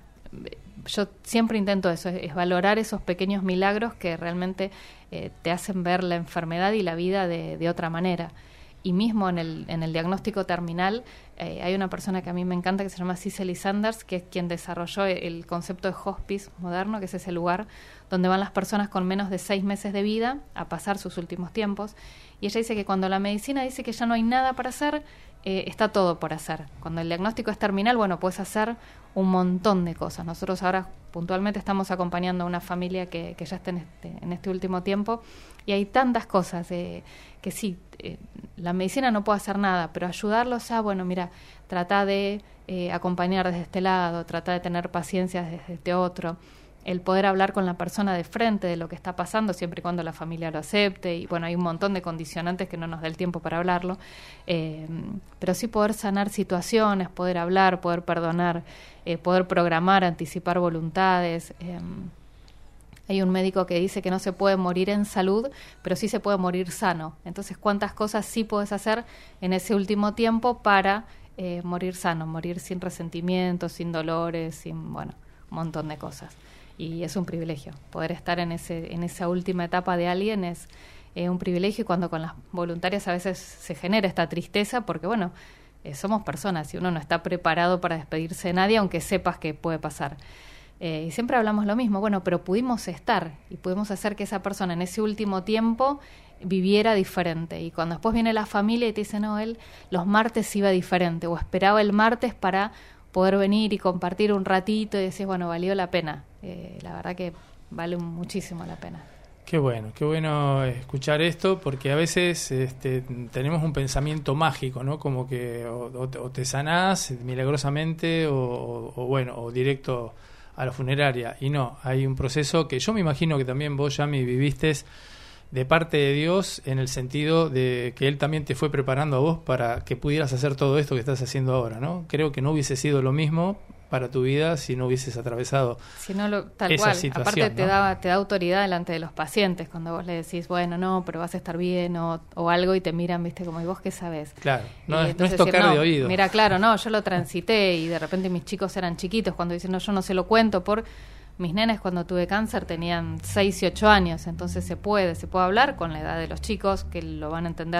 yo siempre intento eso, es, es valorar esos pequeños milagros que realmente eh, te hacen ver la enfermedad y la vida de, de otra manera. Y mismo en el, en el diagnóstico terminal eh, hay una persona que a mí me encanta que se llama Cicely Sanders, que es quien desarrolló el concepto de hospice moderno, que es ese lugar donde van las personas con menos de seis meses de vida a pasar sus últimos tiempos. Y ella dice que cuando la medicina dice que ya no hay nada para hacer, eh, está todo por hacer. Cuando el diagnóstico es terminal, bueno, puedes hacer un montón de cosas. Nosotros ahora puntualmente estamos acompañando a una familia que, que ya está en este, en este último tiempo, y hay tantas cosas eh, que sí, eh, la medicina no puede hacer nada, pero ayudarlos a, bueno, mira, trata de eh, acompañar desde este lado, trata de tener paciencia desde este otro, el poder hablar con la persona de frente de lo que está pasando, siempre y cuando la familia lo acepte, y bueno, hay un montón de condicionantes que no nos da el tiempo para hablarlo, eh, pero sí poder sanar situaciones, poder hablar, poder perdonar, eh, poder programar, anticipar voluntades. Eh, hay un médico que dice que no se puede morir en salud, pero sí se puede morir sano. Entonces, ¿cuántas cosas sí puedes hacer en ese último tiempo para eh, morir sano, morir sin resentimientos, sin dolores, sin, bueno, un montón de cosas? Y es un privilegio poder estar en ese en esa última etapa de alguien, es eh, un privilegio, y cuando con las voluntarias a veces se genera esta tristeza, porque bueno, eh, somos personas y uno no está preparado para despedirse de nadie, aunque sepas que puede pasar. Eh, y siempre hablamos lo mismo, bueno, pero pudimos estar y pudimos hacer que esa persona en ese último tiempo viviera diferente. Y cuando después viene la familia y te dice, no, él los martes iba diferente, o esperaba el martes para poder venir y compartir un ratito, y decís, bueno, valió la pena. Eh, la verdad que vale muchísimo la pena.
Qué bueno, qué bueno escuchar esto, porque a veces este, tenemos un pensamiento mágico, ¿no? Como que o, o, o te sanás milagrosamente o, o, o bueno, o directo a la funeraria. Y no, hay un proceso que yo me imagino que también vos, Yami, viviste de parte de Dios, en el sentido de que Él también te fue preparando a vos para que pudieras hacer todo esto que estás haciendo ahora, ¿no? Creo que no hubiese sido lo mismo para tu vida si no hubieses atravesado
si no lo, tal
esa
cual.
situación,
aparte te
¿no?
da te da autoridad delante de los pacientes cuando vos le decís, bueno, no, pero vas a estar bien o, o algo, y te miran, viste, como, ¿y vos qué sabés?
Claro, no,
Y
es, no es
entonces
tocar
decir, no,
de oído.
Mira, claro, no, yo lo transité, y de repente mis chicos eran chiquitos, cuando dicen, no, yo no se lo cuento, por mis nenes cuando tuve cáncer tenían seis y ocho años, entonces se puede, se puede hablar con la edad de los chicos, que lo van a entender,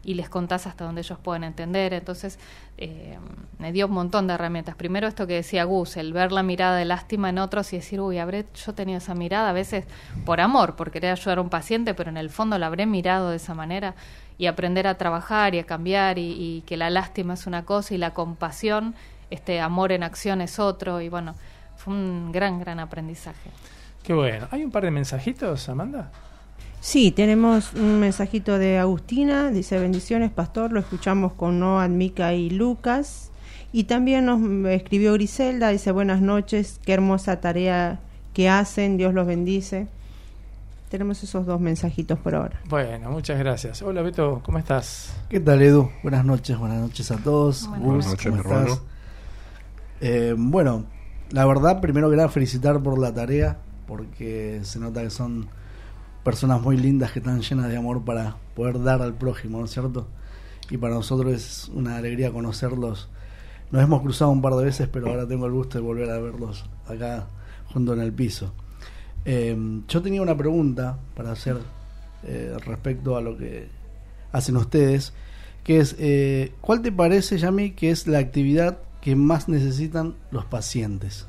y les contás hasta donde ellos pueden entender. Entonces eh, me dio un montón de herramientas. Primero esto que decía Gus, el ver la mirada de lástima en otros y decir, uy, habré yo tenido esa mirada, a veces por amor, por querer ayudar a un paciente, pero en el fondo la habré mirado de esa manera, y aprender a trabajar y a cambiar, y, y que la lástima es una cosa y la compasión, este amor en acción es otro, y bueno, fue un gran, gran aprendizaje.
Qué bueno. ¿Hay un par de mensajitos, Amanda?
Sí, tenemos un mensajito de Agustina, dice: bendiciones, pastor, lo escuchamos con Noah, Mica y Lucas. Y también nos escribió Griselda, dice: buenas noches, qué hermosa tarea que hacen, Dios los bendice. Tenemos esos dos mensajitos por ahora.
Bueno, muchas gracias. Hola Beto, ¿cómo estás?
¿Qué tal, Edu? Buenas noches, buenas noches a todos.
Buenas,
Gus,
noches,
¿cómo
mi hermano.
estás? Eh, bueno, la verdad, primero que nada, felicitar por la tarea, porque se nota que son personas muy lindas que están llenas de amor para poder dar al prójimo, ¿no es cierto? Y para nosotros es una alegría conocerlos. Nos hemos cruzado un par de veces, pero ahora tengo el gusto de volver a verlos acá junto en el piso. Eh, yo tenía una pregunta para hacer eh, respecto a lo que hacen ustedes, que es, eh, ¿cuál te parece, Yami, que es la actividad que más necesitan los pacientes?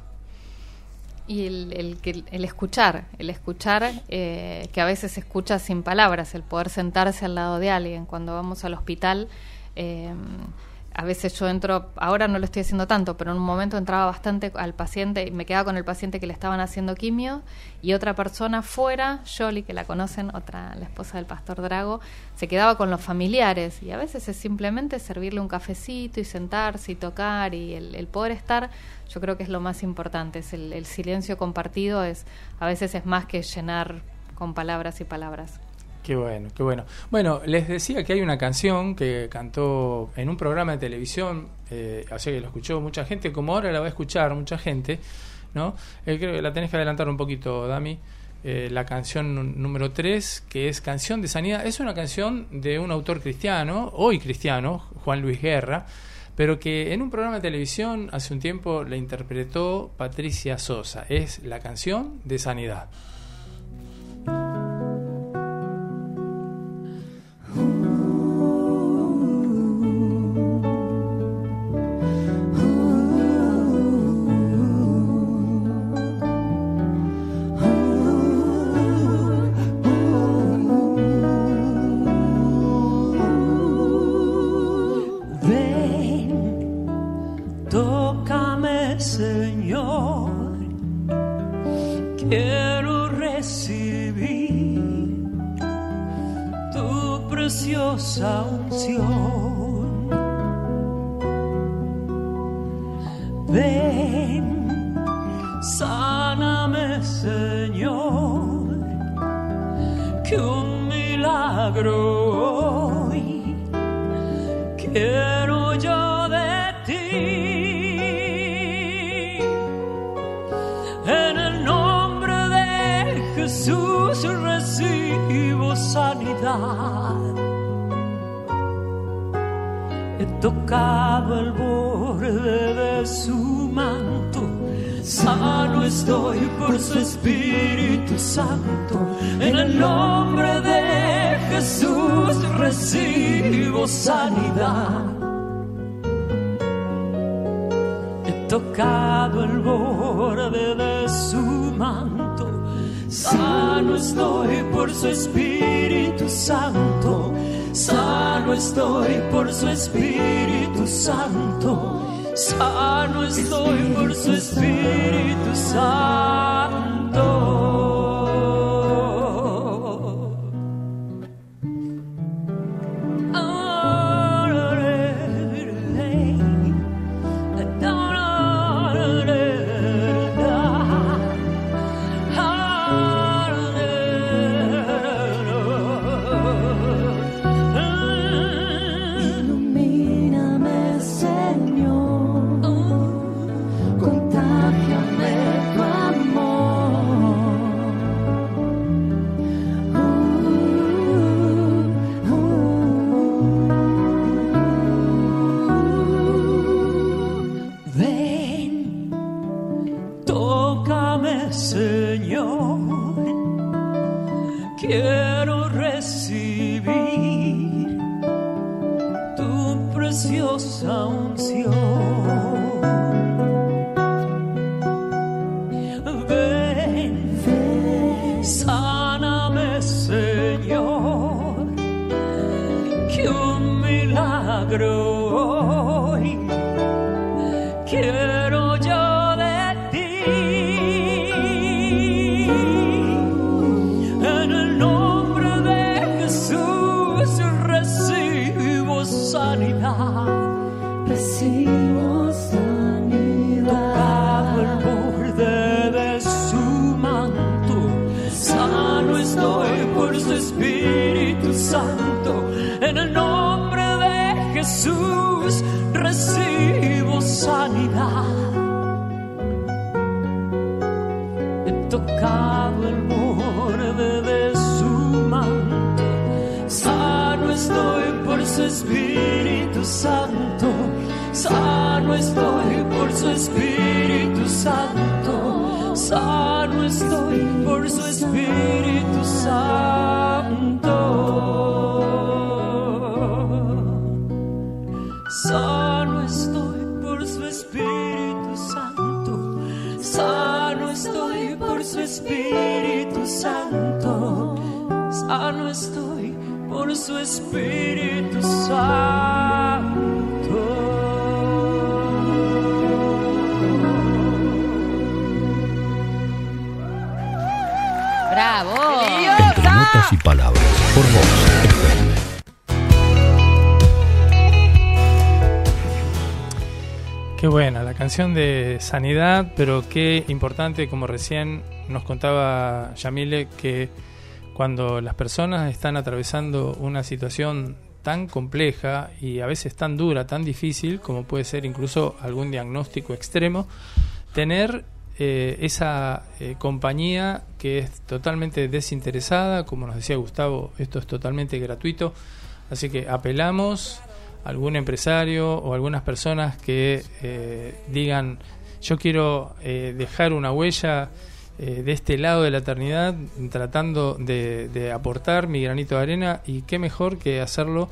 Y el, el, el, el escuchar, el escuchar, eh, que a veces se escucha sin palabras, el poder sentarse al lado de alguien. Cuando vamos al hospital, eh, a veces yo entro, ahora no lo estoy haciendo tanto, pero en un momento entraba bastante al paciente y me quedaba con el paciente que le estaban haciendo quimio, y otra persona fuera, Yoli, que la conocen, otra, la esposa del pastor Drago, se quedaba con los familiares, y a veces es simplemente servirle un cafecito y sentarse y tocar, y el, el poder estar, yo creo que es lo más importante, es el, el silencio compartido, es a veces es más que llenar con palabras y palabras.
Qué bueno, qué bueno. Bueno, les decía que hay una canción que cantó en un programa de televisión, eh, o sea que lo escuchó mucha gente, como ahora la va a escuchar mucha gente, ¿no? Eh, creo que la tenés que adelantar un poquito, Dami. Eh, la canción número tres, que es Canción de Sanidad, es una canción de un autor cristiano, hoy cristiano, Juan Luis Guerra, pero que en un programa de televisión hace un tiempo la interpretó Patricia Sosa. Es la Canción de Sanidad.
Unción. Ven, sáname, Señor, que un milagro hoy quiero yo de ti. En el nombre de Jesús recibo sanidad. He tocado el borde de su manto, sano estoy por su Espíritu Santo. En el nombre de Jesús recibo sanidad. He tocado el borde de su manto, sano estoy por su Espíritu Santo. Sano estoy por su Espíritu Santo. Sano estoy por su Espíritu Santo.
Contágiame tu amor.
preciosa unción. Ven, ven, sáname, Señor, que un milagro hoy quiero yo de ti. En el nombre de Jesús recibo sanidad, recibo sanidad. Tocado el borde de su manto, sano estoy por su Espíritu Santo. En el nombre de Jesús recibo sanidad. He tocado el borde de su manto, sano estoy por su Espíritu Santo. Sano estoy por su Espíritu Santo. Sano estoy por su Espíritu Santo. Sano estoy por su Espíritu Santo. Sano estoy por su Espíritu Santo. Sano estoy por su Espíritu Santo.
¡Bravo!
Entre notas y palabras, por vos, F M.
Qué buena la canción de Sanidad, pero qué importante, como recién nos contaba Yamile, que cuando las personas están atravesando una situación tan compleja y a veces tan dura, tan difícil, como puede ser incluso algún diagnóstico extremo, tener eh, esa eh, compañía que es totalmente desinteresada, como nos decía Gustavo, esto es totalmente gratuito, así que apelamos a algún empresario o algunas personas que eh, digan, yo quiero eh, dejar una huella eh, de este lado de la eternidad, tratando de, de aportar mi granito de arena, y qué mejor que hacerlo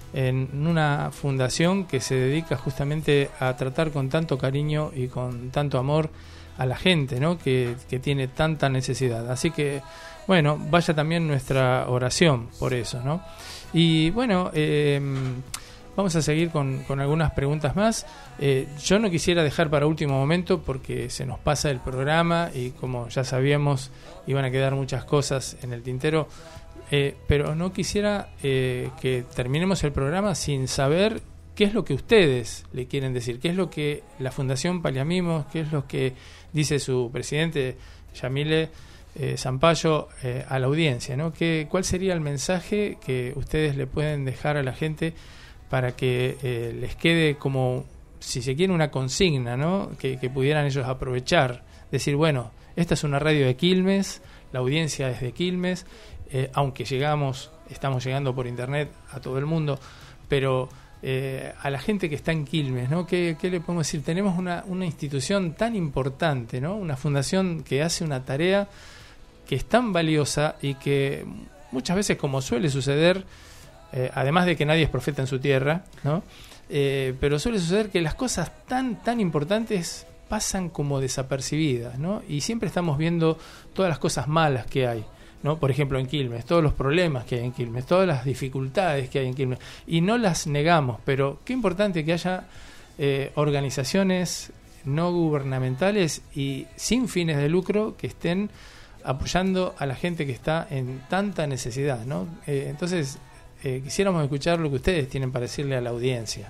en una fundación que se dedica justamente a tratar con tanto cariño y con tanto amor a la gente, ¿no? que, que tiene tanta necesidad. Así que, bueno, vaya también nuestra oración por eso, ¿no? Y bueno, eh, vamos a seguir con, con algunas preguntas más. Eh, yo no quisiera dejar para último momento porque se nos pasa el programa y, como ya sabíamos, iban a quedar muchas cosas en el tintero, eh, pero no quisiera eh, que terminemos el programa sin saber qué es lo que ustedes le quieren decir, qué es lo que la Fundación Paliamimos, qué es lo que dice su presidente, Yamile eh, Zampayo, eh, a la audiencia, ¿no? ¿Qué, ¿Cuál sería el mensaje que ustedes le pueden dejar a la gente para que eh, les quede como, si se quiere, una consigna, ¿no? Que, que pudieran ellos aprovechar, decir, bueno, esta es una radio de Quilmes, la audiencia es de Quilmes, eh, aunque llegamos, estamos llegando por internet a todo el mundo, pero eh, a la gente que está en Quilmes, ¿no? ¿Qué, qué le podemos decir? Tenemos una, una institución tan importante, ¿no? Una fundación que hace una tarea que es tan valiosa y que muchas veces, como suele suceder, Eh, además de que nadie es profeta en su tierra, ¿no? Eh, pero suele suceder que las cosas tan tan importantes pasan como desapercibidas, ¿no? Y siempre estamos viendo todas las cosas malas que hay, ¿no? Por ejemplo, en Quilmes, todos los problemas que hay en Quilmes, todas las dificultades que hay en Quilmes, y no las negamos, pero qué importante que haya eh, organizaciones no gubernamentales y sin fines de lucro que estén apoyando a la gente que está en tanta necesidad, ¿no? Eh, entonces, Eh, quisiéramos escuchar lo que ustedes tienen para decirle a la audiencia.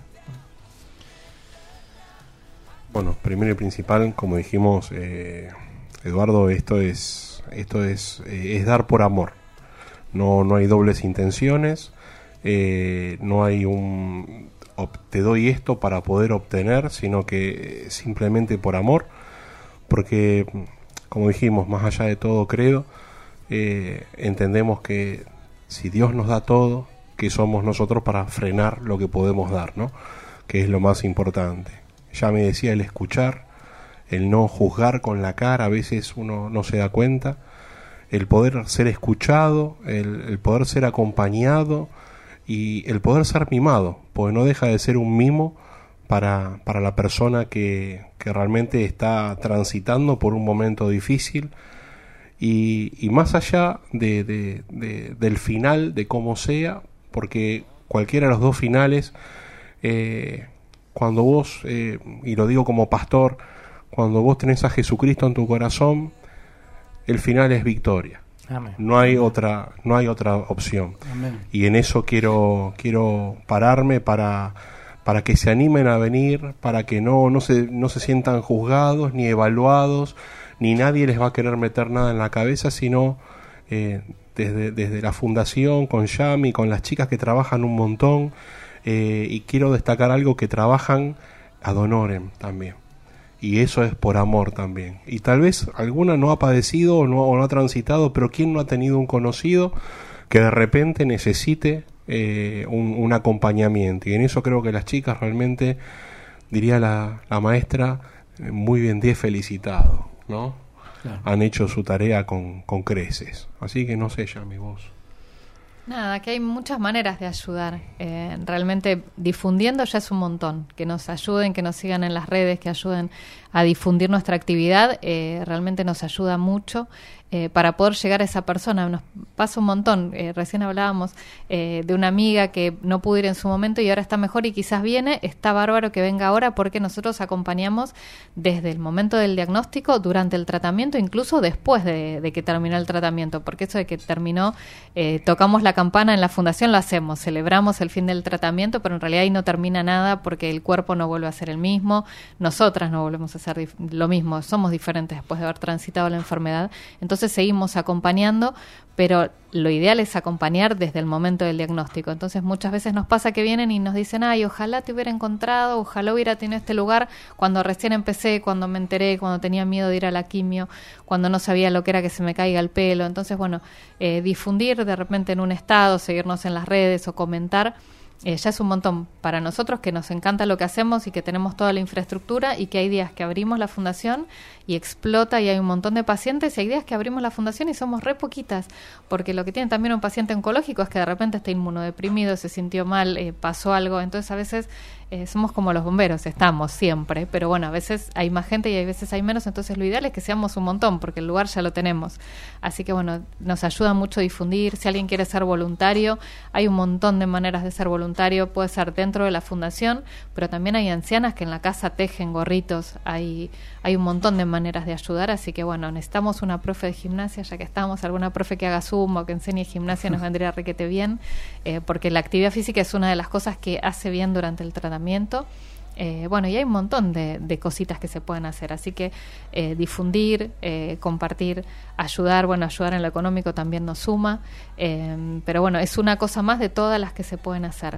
Bueno, primero y principal, como dijimos, eh, Eduardo, esto es esto es eh, es dar por amor. No no hay dobles intenciones, eh, no hay un te doy esto para poder obtener, sino que simplemente por amor, porque, como dijimos, más allá de todo credo, eh, entendemos que si Dios nos da todo, que somos nosotros para frenar lo que podemos dar, ¿no? Que es lo más importante. Ya me decía, el escuchar, el no juzgar con la cara, a veces uno no se da cuenta, el poder ser escuchado, el, el poder ser acompañado, y el poder ser mimado, porque no deja de ser un mimo para, para la persona que, que realmente está transitando por un momento difícil. Y, y más allá de, de, de, del final, de cómo sea, porque cualquiera de los dos finales, eh, cuando vos, eh, y lo digo como pastor, cuando vos tenés a Jesucristo en tu corazón, el final es victoria.
Amén.
No hay otra, no hay otra opción.
Amén.
Y en eso quiero, quiero pararme para, para que se animen a venir, para que no, no se, no se sientan juzgados ni evaluados, ni nadie les va a querer meter nada en la cabeza, sino eh, desde, desde la fundación, con Yami, con las chicas que trabajan un montón, eh, y quiero destacar algo, que trabajan ad honorem también, y eso es por amor también. Y tal vez alguna no ha padecido o no, o no ha transitado, pero ¿quién no ha tenido un conocido que de repente necesite eh, un, un acompañamiento? Y en eso creo que las chicas realmente, diría la, la maestra, eh, muy bien, diez felicitado, ¿no? Claro. Han hecho su tarea con, con creces. Así que no sé, ya mi voz.
Nada, que hay muchas maneras de ayudar. Eh, realmente difundiendo ya es un montón. Que nos ayuden, que nos sigan en las redes, que ayuden a difundir nuestra actividad, eh, realmente nos ayuda mucho eh, para poder llegar a esa persona. Nos pasa un montón. Eh, recién hablábamos eh, de una amiga que no pudo ir en su momento y ahora está mejor y quizás viene. Está bárbaro que venga ahora, porque nosotros acompañamos desde el momento del diagnóstico, durante el tratamiento, incluso después de, de que terminó el tratamiento, porque eso de que terminó, eh, tocamos la campana en la fundación, lo hacemos, celebramos el fin del tratamiento, pero en realidad ahí no termina nada, porque el cuerpo no vuelve a ser el mismo, nosotras no volvemos a hacer dif- lo mismo, somos diferentes después de haber transitado la enfermedad. Entonces seguimos acompañando, pero lo ideal es acompañar desde el momento del diagnóstico. Entonces muchas veces nos pasa que vienen y nos dicen, ay, ojalá te hubiera encontrado, ojalá hubiera tenido este lugar cuando recién empecé, cuando me enteré, cuando tenía miedo de ir a la quimio, cuando no sabía lo que era que se me caiga el pelo. Entonces, bueno, eh, difundir de repente en un estado, seguirnos en las redes o comentar, Eh, ya es un montón para nosotros, que nos encanta lo que hacemos y que tenemos toda la infraestructura, y que hay días que abrimos la fundación y explota y hay un montón de pacientes, y hay días que abrimos la fundación y somos re poquitas, porque lo que tiene también un paciente oncológico es que de repente está inmunodeprimido, se sintió mal, eh, pasó algo. Entonces a veces eh, somos como los bomberos, estamos siempre, pero bueno, a veces hay más gente y a veces hay menos. Entonces lo ideal es que seamos un montón, porque el lugar ya lo tenemos. Así que bueno, nos ayuda mucho difundir. Si alguien quiere ser voluntario, hay un montón de maneras de ser voluntario. Puede ser dentro de la fundación, pero también hay ancianas que en la casa tejen gorritos. Hay, hay un montón de maneras de ayudar. Así que bueno, necesitamos una profe de gimnasia, ya que estamos, alguna profe que haga zumba o que enseñe gimnasia nos vendría requete bien, eh, porque la actividad física es una de las cosas que hace bien durante el tratamiento. Eh, bueno, y hay un montón de, de cositas que se pueden hacer, así que eh, difundir, eh, compartir, ayudar, bueno, ayudar en lo económico también nos suma, eh, pero bueno, es una cosa más de todas las que se pueden hacer.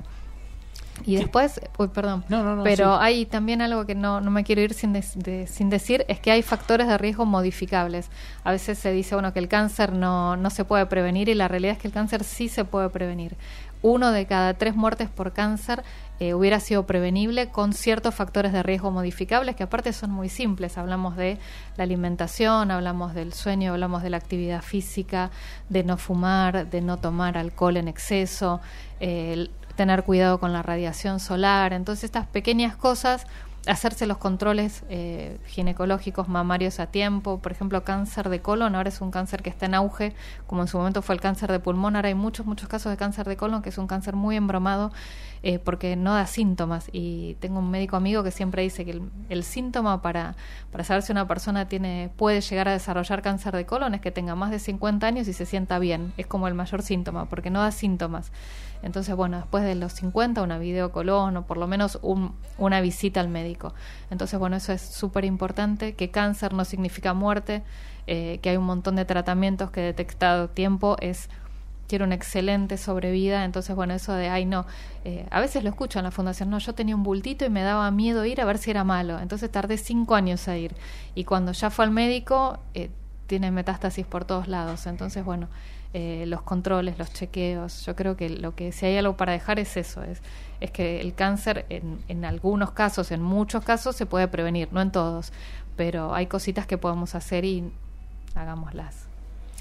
Y después, uy, perdón,
no, no, no,
pero
sí.
Hay también algo que no, no me quiero ir sin, de, de, sin decir, es que hay factores de riesgo modificables. A veces se dice, bueno, que el cáncer no, no se puede prevenir, y la realidad es que el cáncer sí se puede prevenir. Uno de cada tres muertes por cáncer eh, hubiera sido prevenible con ciertos factores de riesgo modificables, que aparte son muy simples. Hablamos de la alimentación, hablamos del sueño, hablamos de la actividad física, de no fumar, de no tomar alcohol en exceso, eh, tener cuidado con la radiación solar. Entonces estas pequeñas cosas, hacerse los controles eh, ginecológicos mamarios a tiempo. Por ejemplo, cáncer de colon ahora es un cáncer que está en auge, como en su momento fue el cáncer de pulmón. Ahora hay muchos, muchos casos de cáncer de colon, que es un cáncer muy embromado, eh, porque no da síntomas. Y tengo un médico amigo que siempre dice que el, el síntoma para, para saber si una persona tiene puede llegar a desarrollar cáncer de colon es que tenga más de cincuenta años y se sienta bien. Es como el mayor síntoma, porque no da síntomas. Entonces, bueno, después de los cincuenta, una videocolon o por lo menos un, una visita al médico. Entonces, bueno, eso es súper importante, que cáncer no significa muerte, eh, que hay un montón de tratamientos que detectado a tiempo es tiene una excelente sobrevida. Entonces, bueno, eso de, ay, no, eh, a veces lo escucho en la fundación, no, yo tenía un bultito y me daba miedo ir a ver si era malo, entonces tardé cinco años a ir, y cuando ya fue al médico, eh, tiene metástasis por todos lados. Entonces, bueno, eh, los controles, los chequeos, yo creo que lo que si hay algo para dejar es eso, es, es que el cáncer en, en algunos casos, en muchos casos se puede prevenir, no en todos, pero hay cositas que podemos hacer y hagámoslas.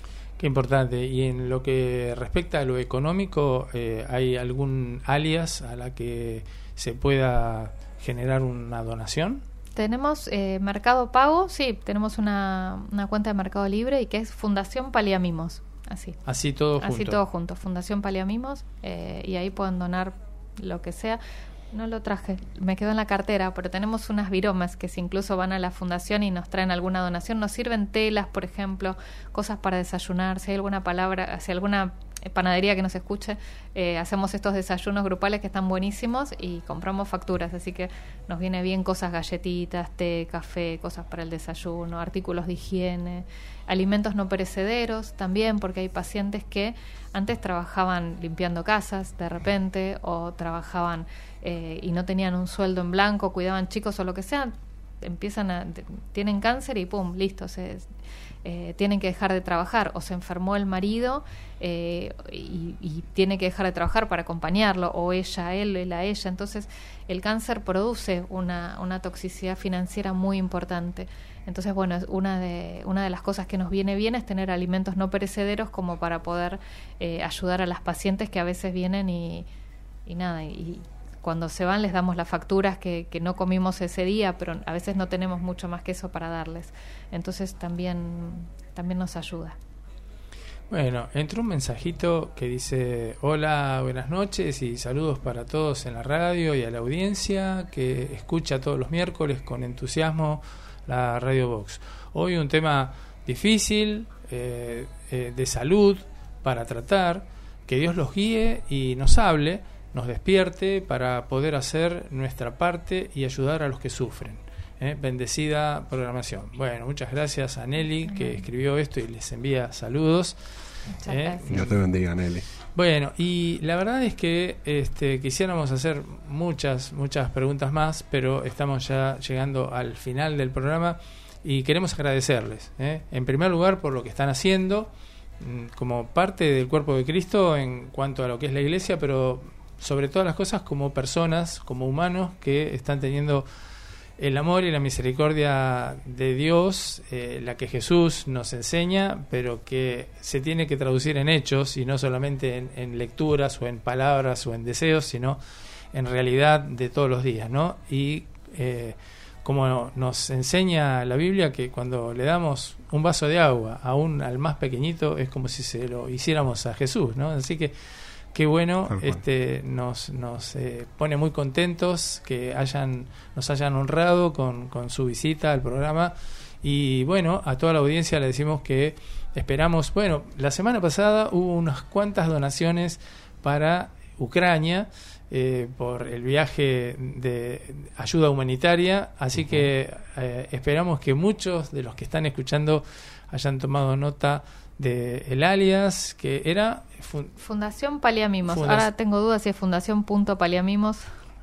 Qué importante. Y en lo que respecta a lo económico, eh, ¿hay algún alias a la que se pueda generar una donación?
Tenemos eh, Mercado Pago, sí, tenemos una, una cuenta de Mercado Libre y que es Fundación Paliamimos, así.
Así todo junto.
Así todo junto, Fundación Paliamimos, eh, y ahí pueden donar lo que sea. No lo traje, me quedó en la cartera, pero tenemos unas viromas que si incluso van a la fundación y nos traen alguna donación, nos sirven telas, por ejemplo, cosas para desayunar, si hay alguna palabra, si hay alguna panadería que nos escuche, eh, hacemos estos desayunos grupales que están buenísimos y compramos facturas, así que nos viene bien cosas, galletitas, té, café, cosas para el desayuno, artículos de higiene, alimentos no perecederos también, porque hay pacientes que antes trabajaban limpiando casas de repente o trabajaban eh, y no tenían un sueldo en blanco, cuidaban chicos o lo que sea, empiezan a, tienen cáncer y pum, listo, se, eh, tienen que dejar de trabajar, o se enfermó el marido eh, y, y tiene que dejar de trabajar para acompañarlo, o ella, él, él a ella. Entonces el cáncer produce una, una toxicidad financiera muy importante. Entonces, bueno, una de, una de las cosas que nos viene bien es tener alimentos no perecederos como para poder eh, ayudar a las pacientes que a veces vienen y, y nada, y cuando se van les damos las facturas que, que no comimos ese día, pero a veces no tenemos mucho más que eso para darles. Entonces también, también nos ayuda.
Bueno, entró un mensajito que dice: hola, buenas noches y saludos para todos en la radio y a la audiencia que escucha todos los miércoles con entusiasmo la Radio Vox. Hoy un tema difícil, eh, eh, de salud para tratar, que Dios los guíe y nos hable, nos despierte para poder hacer nuestra parte y ayudar a los que sufren. ¿eh? Bendecida programación. Bueno, muchas gracias a Nelly que escribió esto y les envía saludos. ¿eh?
Dios te bendiga, Nelly.
Bueno, y la verdad es que este, quisiéramos hacer muchas, muchas preguntas más, pero estamos ya llegando al final del programa y queremos agradecerles, ¿eh? en primer lugar por lo que están haciendo como parte del cuerpo de Cristo en cuanto a lo que es la iglesia, pero sobre todas las cosas como personas, como humanos que están teniendo el amor y la misericordia de Dios, eh, la que Jesús nos enseña, pero que se tiene que traducir en hechos y no solamente en, en lecturas o en palabras o en deseos, sino en realidad de todos los días, ¿no? Y eh, como nos enseña la Biblia, que cuando le damos un vaso de agua aún al más pequeñito es como si se lo hiciéramos a Jesús, ¿no? Así que qué bueno, este nos nos eh, pone muy contentos que hayan nos hayan honrado con, con su visita al programa. Y bueno, a toda la audiencia le decimos que esperamos, bueno, la semana pasada hubo unas cuantas donaciones para Ucrania eh, por el viaje de ayuda humanitaria, así uh-huh. que eh, esperamos que muchos de los que están escuchando hayan tomado nota de el alias, que era fun-
Fundación Paliamimos.
Fundac-
Ahora tengo dudas si es Fundación Punto Paliamimos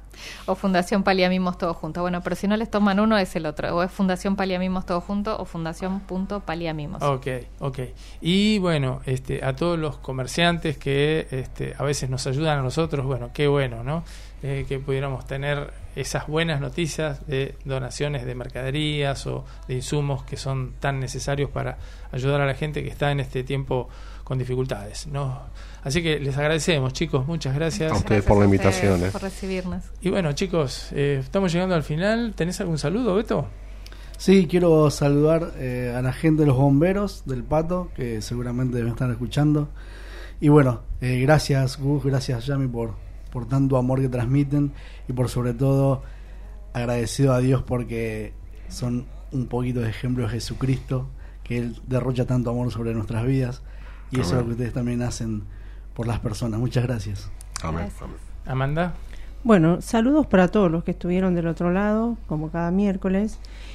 o Fundación Paliamimos todo junto. Bueno, pero si no les toman uno es el otro, o es Fundación Paliamimos todo junto o Fundación Punto Paliamimos.
Ok, ok. Y bueno, este, a todos los comerciantes que este, a veces nos ayudan a nosotros, bueno, qué bueno, ¿no? Eh, que pudiéramos tener esas buenas noticias de donaciones de mercaderías o de insumos que son tan necesarios para ayudar a la gente que está en este tiempo con dificultades, ¿no? Así que les agradecemos, chicos, muchas gracias.
A ustedes por la invitación.
Eh. Por recibirnos.
Y bueno, chicos, eh, estamos llegando al final. ¿Tenés algún saludo, Beto?
Sí, quiero saludar eh, a la gente de los bomberos del Pato, que seguramente deben estar escuchando. Y bueno, eh, gracias Gus, gracias Yami por, por tanto amor que transmiten y por sobre todo agradecido a Dios porque son un poquito de ejemplo de Jesucristo, que Él derrocha tanto amor sobre nuestras vidas y Amén. Eso es lo que ustedes también hacen por las personas. Muchas gracias.
Amén.
Gracias.
Amanda.
Bueno, saludos para todos los que estuvieron del otro lado, como cada miércoles.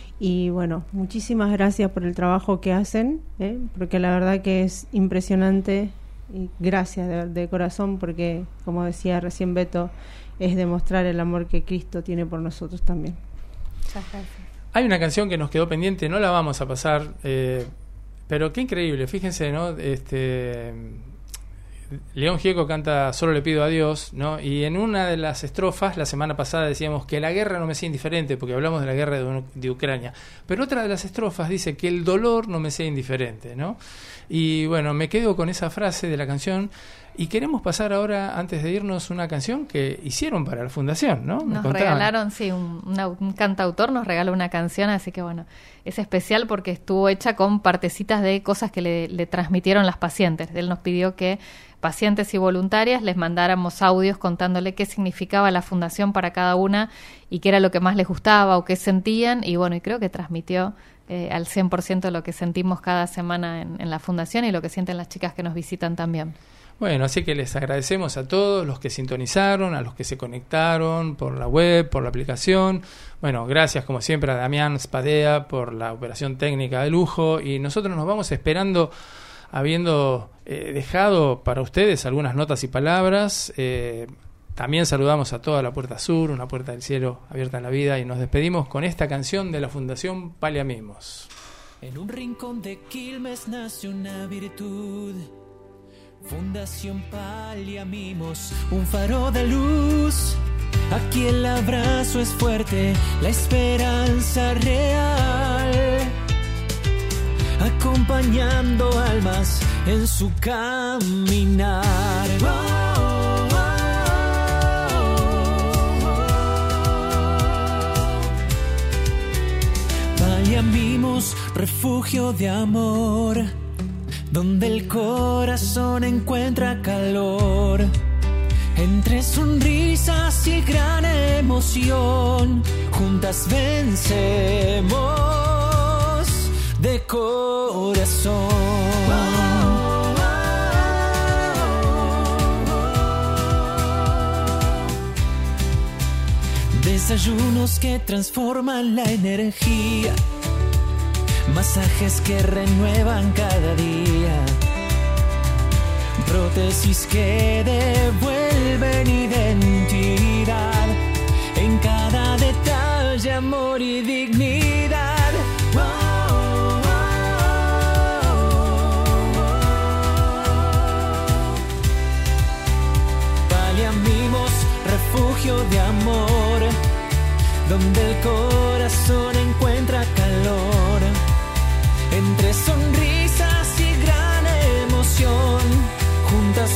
Y bueno, muchísimas gracias por el trabajo que hacen, ¿eh? porque la verdad que es impresionante. Y gracias de, de corazón, porque como decía recién Beto, es demostrar el amor que Cristo tiene por nosotros también.
Muchas gracias.
Hay una canción que nos quedó pendiente, no la vamos a pasar, eh, pero qué increíble, fíjense, ¿no? Este, León Gieco canta Solo le pido a Dios, ¿no? Y en una de las estrofas, la semana pasada decíamos que la guerra no me sea indiferente, porque hablamos de la guerra de, de Ucrania. Pero otra de las estrofas dice que el dolor no me sea indiferente, ¿no? Y bueno, me quedo con esa frase de la canción. Y queremos pasar ahora, antes de irnos, una canción que hicieron para la Fundación, ¿no?
Nos regalaron, sí, un, una, un cantautor nos regaló una canción, así que bueno, es especial porque estuvo hecha con partecitas de cosas que le, le transmitieron las pacientes. Él nos pidió que pacientes y voluntarias les mandáramos audios contándole qué significaba la Fundación para cada una y qué era lo que más les gustaba o qué sentían, y bueno, y creo que transmitió eh, al cien por ciento lo que sentimos cada semana en, en la Fundación y lo que sienten las chicas que nos visitan también.
Bueno, así que les agradecemos a todos los que sintonizaron, a los que se conectaron por la web, por la aplicación. Bueno, gracias como siempre a Damián Spadea por la operación técnica de lujo, y nosotros nos vamos esperando, habiendo eh, dejado para ustedes algunas notas y palabras. Eh, también saludamos a toda la Puerta Sur, una puerta del cielo abierta a la vida, y nos despedimos con esta canción de la Fundación Paliamimos.
En un rincón de Quilmes nace una virtud, Fundación Paliamimos, un faro de luz. Aquí el abrazo es fuerte, la esperanza real, acompañando almas en su caminar. Oh, oh, oh, oh. Paliamimos, refugio de amor, donde el corazón encuentra calor, entre sonrisas y gran emoción, juntas vencemos de corazón. Desayunos que transforman la energía, masajes que renuevan cada día, prótesis que devuelven identidad, en cada detalle amor y dignidad. Oh, oh, oh, oh. Paliamimos, refugio de amor, donde el corazón encuentra calor, entre sonrisas y gran emoción, juntas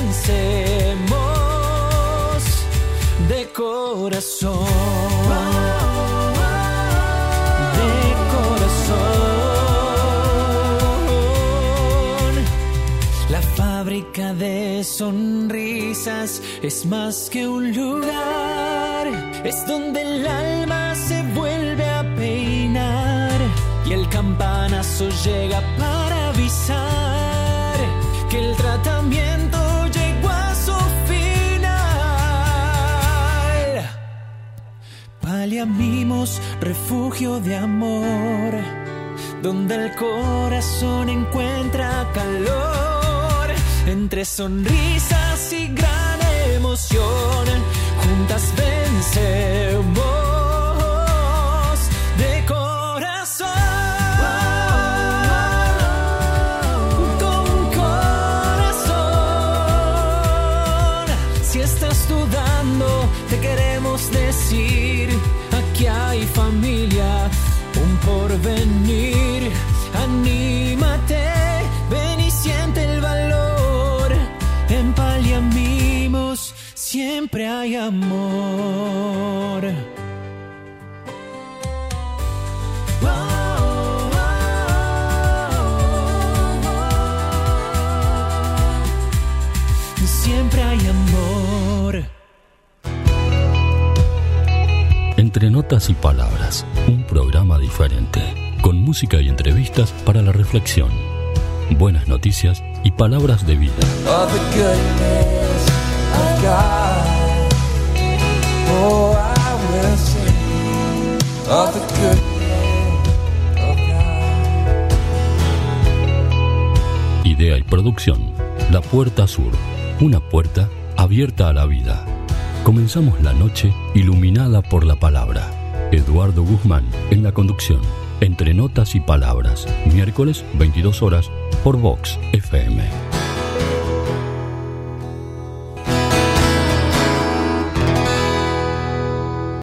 vencemos de corazón, de corazón. La fábrica de sonrisas es más que un lugar, es donde el alma se vuelve a peinar y el campanazo llega para avisar que el tratamiento llegó a su final. Paliamimos, refugio de amor, donde el corazón encuentra calor, entre sonrisas y gran emoción, juntas vencemos de corazón. Te queremos decir, aquí hay familia, un porvenir. Anímate, ven y siente el valor. En Paliamimos siempre hay amor. Oh, oh, oh, oh. Siempre hay amor.
Entre notas y palabras, un programa diferente, con música y entrevistas para la reflexión, buenas noticias y palabras de vida.
Of the goodness of God, oh, I will sing of the goodness of God.
Idea y producción, La Puerta Sur, una puerta abierta a la vida. Comenzamos la noche iluminada por la palabra. Eduardo Guzmán en la conducción. Entre notas y palabras. Miércoles, veintidós horas, por Vox F M.